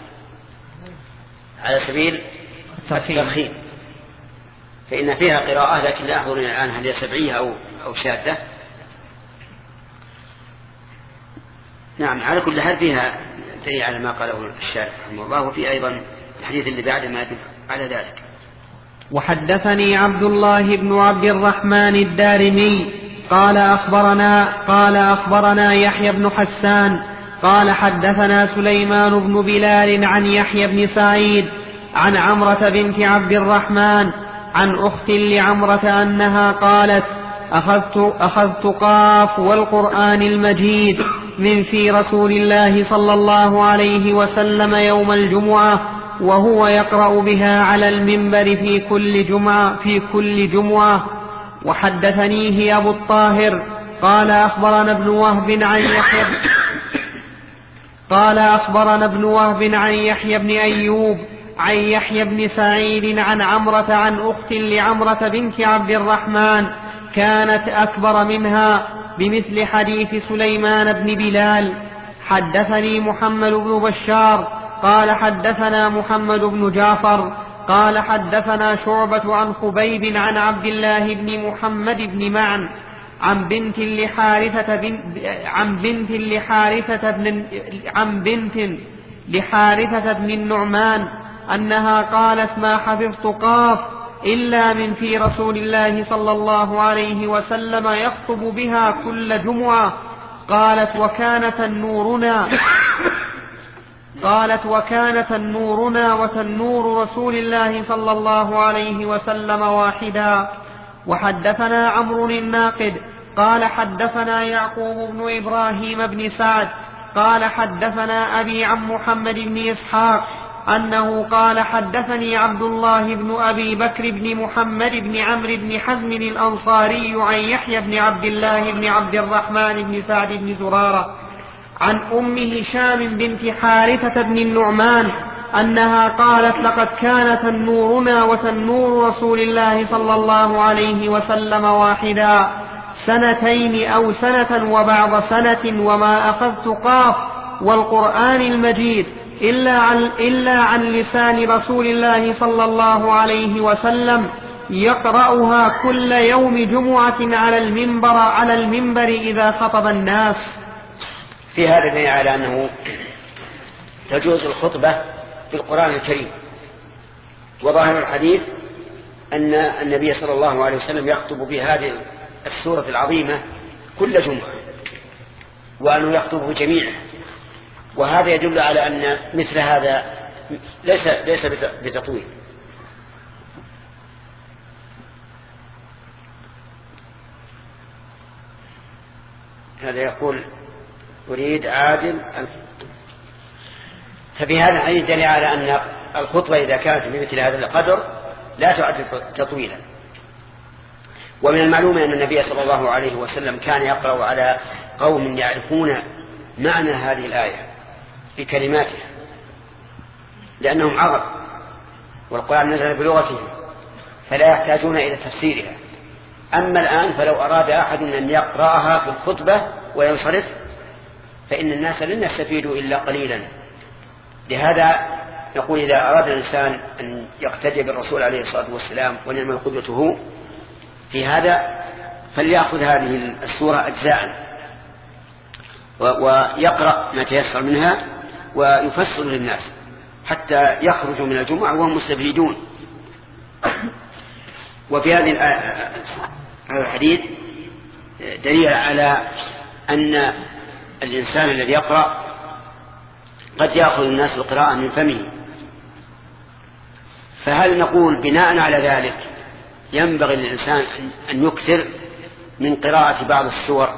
على سبيل الترخيم، فإن فيها قراءة لكن لا أحضرني الآن هل هي سبعية أو شاذة. نعم، على كل حال فيها دليل على ما قاله الشارح رحمه الله، وفي أيضا الحديث اللي بعد ما يدل على ذلك. وحدثني عبد الله بن عبد الرحمن الدارمي قال أخبرنا يحيى بن حسان قال حدثنا سليمان بن بلال عن يحيى بن سعيد عن عمرة بنت عبد الرحمن عن أخت لعمرة أنها قالت أخذت قاف والقرآن المجيد من في رسول الله صلى الله عليه وسلم يوم الجمعة وهو يقرأ بها على المنبر في كل جمعة. وحدثنيه أبو الطاهر قال أخبرنا ابن وهب عن يحيى بن أيوب عن يحيى بن سعيد عن عمرة عن أخت لعمرة بنت عبد الرحمن كانت أكبر منها بمثل حديث سليمان بن بلال. حدثني محمد بن بشار قال حدثنا محمد بن جعفر قال حدثنا شعبة عن خبيب عن عبد الله بن محمد بن معن عن بنت لحارثة بن النعمان أنها قالت ما حفظت قاف إلا من في رسول الله صلى الله عليه وسلم يخطب بها كل جمعة. قالت وكانت النورنا وتنور رسول الله صلى الله عليه وسلم واحدا. وحدثنا عمرو الناقد قال حدثنا يعقوب بن إبراهيم بن سعد قال حدثنا أبي عن محمد بن إسحاق أنه قال حدثني عبد الله بن أبي بكر بن محمد بن عمرو بن حزم الأنصاري عن يحيى بن عبد الله بن عبد الرحمن بن سعد بن زرارة عن أم هشام بنت حارثة بن النعمان أنها قالت لقد كانت النورنا وتنور رسول الله صلى الله عليه وسلم واحدا 2 أو 1 سنة وبعض سنة وما أخذت قاف والقرآن المجيد إلا عن لسان رسول الله صلى الله عليه وسلم يقرأها كل يوم جمعة على المنبر إذا خطب الناس. في هذا دليل على أنه تجوز الخطبة بالقرآن الكريم، وظاهر الحديث أن النبي صلى الله عليه وسلم يخطب بهذه السورة العظيمة كل جمعة، وأنه يخطب جميعا، وهذا يدل على أن مثل هذا ليس بتطويل. هذا يقول أريد عادل. ففي هذا الحديث دليل على أن الخطبة إذا كانت بمثل هذا القدر لا تعد تطويلا. ومن المعلوم أن النبي صلى الله عليه وسلم كان يقرأ على قوم يعرفون معنى هذه الآية بكلماتها، لأنهم عرب والقرآن نزل بلغتهم فلا يحتاجون إلى تفسيرها. أما الآن فلو أراد أحد أن يقرأها في الخطبة وينصرف فإن الناس لن يستفيدوا إلا قليلا. لهذا نقول إذا أراد الإنسان أن يقتدي بالرسول عليه الصلاة والسلام ونعم قدوته في هذا فليأخذ هذه السورة أجزاء ويقرأ ما تيسر منها ويفسر للناس حتى يخرجوا من الجمعة وهم مستفيدون. وفي هذا الحديث دليل على أن الإنسان الذي يقرأ قد يأخذ الناس القراءة من فمه. فهل نقول بناء على ذلك ينبغي للإنسان أن يكثر من قراءة بعض السور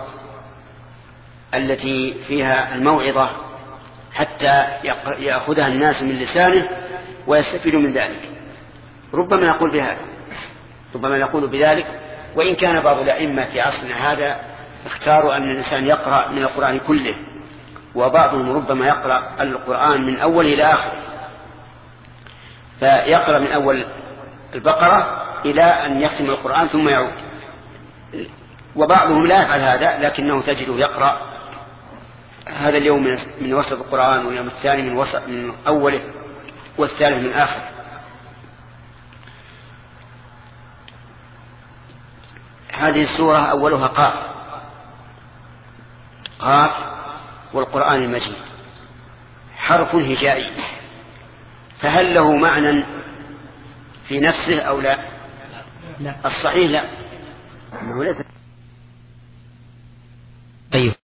التي فيها الموعظة حتى يأخذها الناس من لسانه ويستفيدوا من ذلك؟ ربما نقول بهذا، ربما نقول بذلك، وإن كان بعض الأئمة في عصرنا هذا اختاروا أن الإنسان يقرأ من القرآن كله، وبعضهم ربما يقرأ القرآن من أوله إلى آخره، فيقرأ من أول البقرة إلى أن يختم القرآن ثم يعود. وبعضهم لا يفعل هذا، لكنه تجده يقرأ هذا اليوم من وسط القرآن، واليوم الثاني من أوله، والثالث من آخره. هذه السورة أولها قاف والقرآن المجيد، حرف هجائي، فهل له معنى في نفسه أو لا؟ الصحيح لا. أيوه.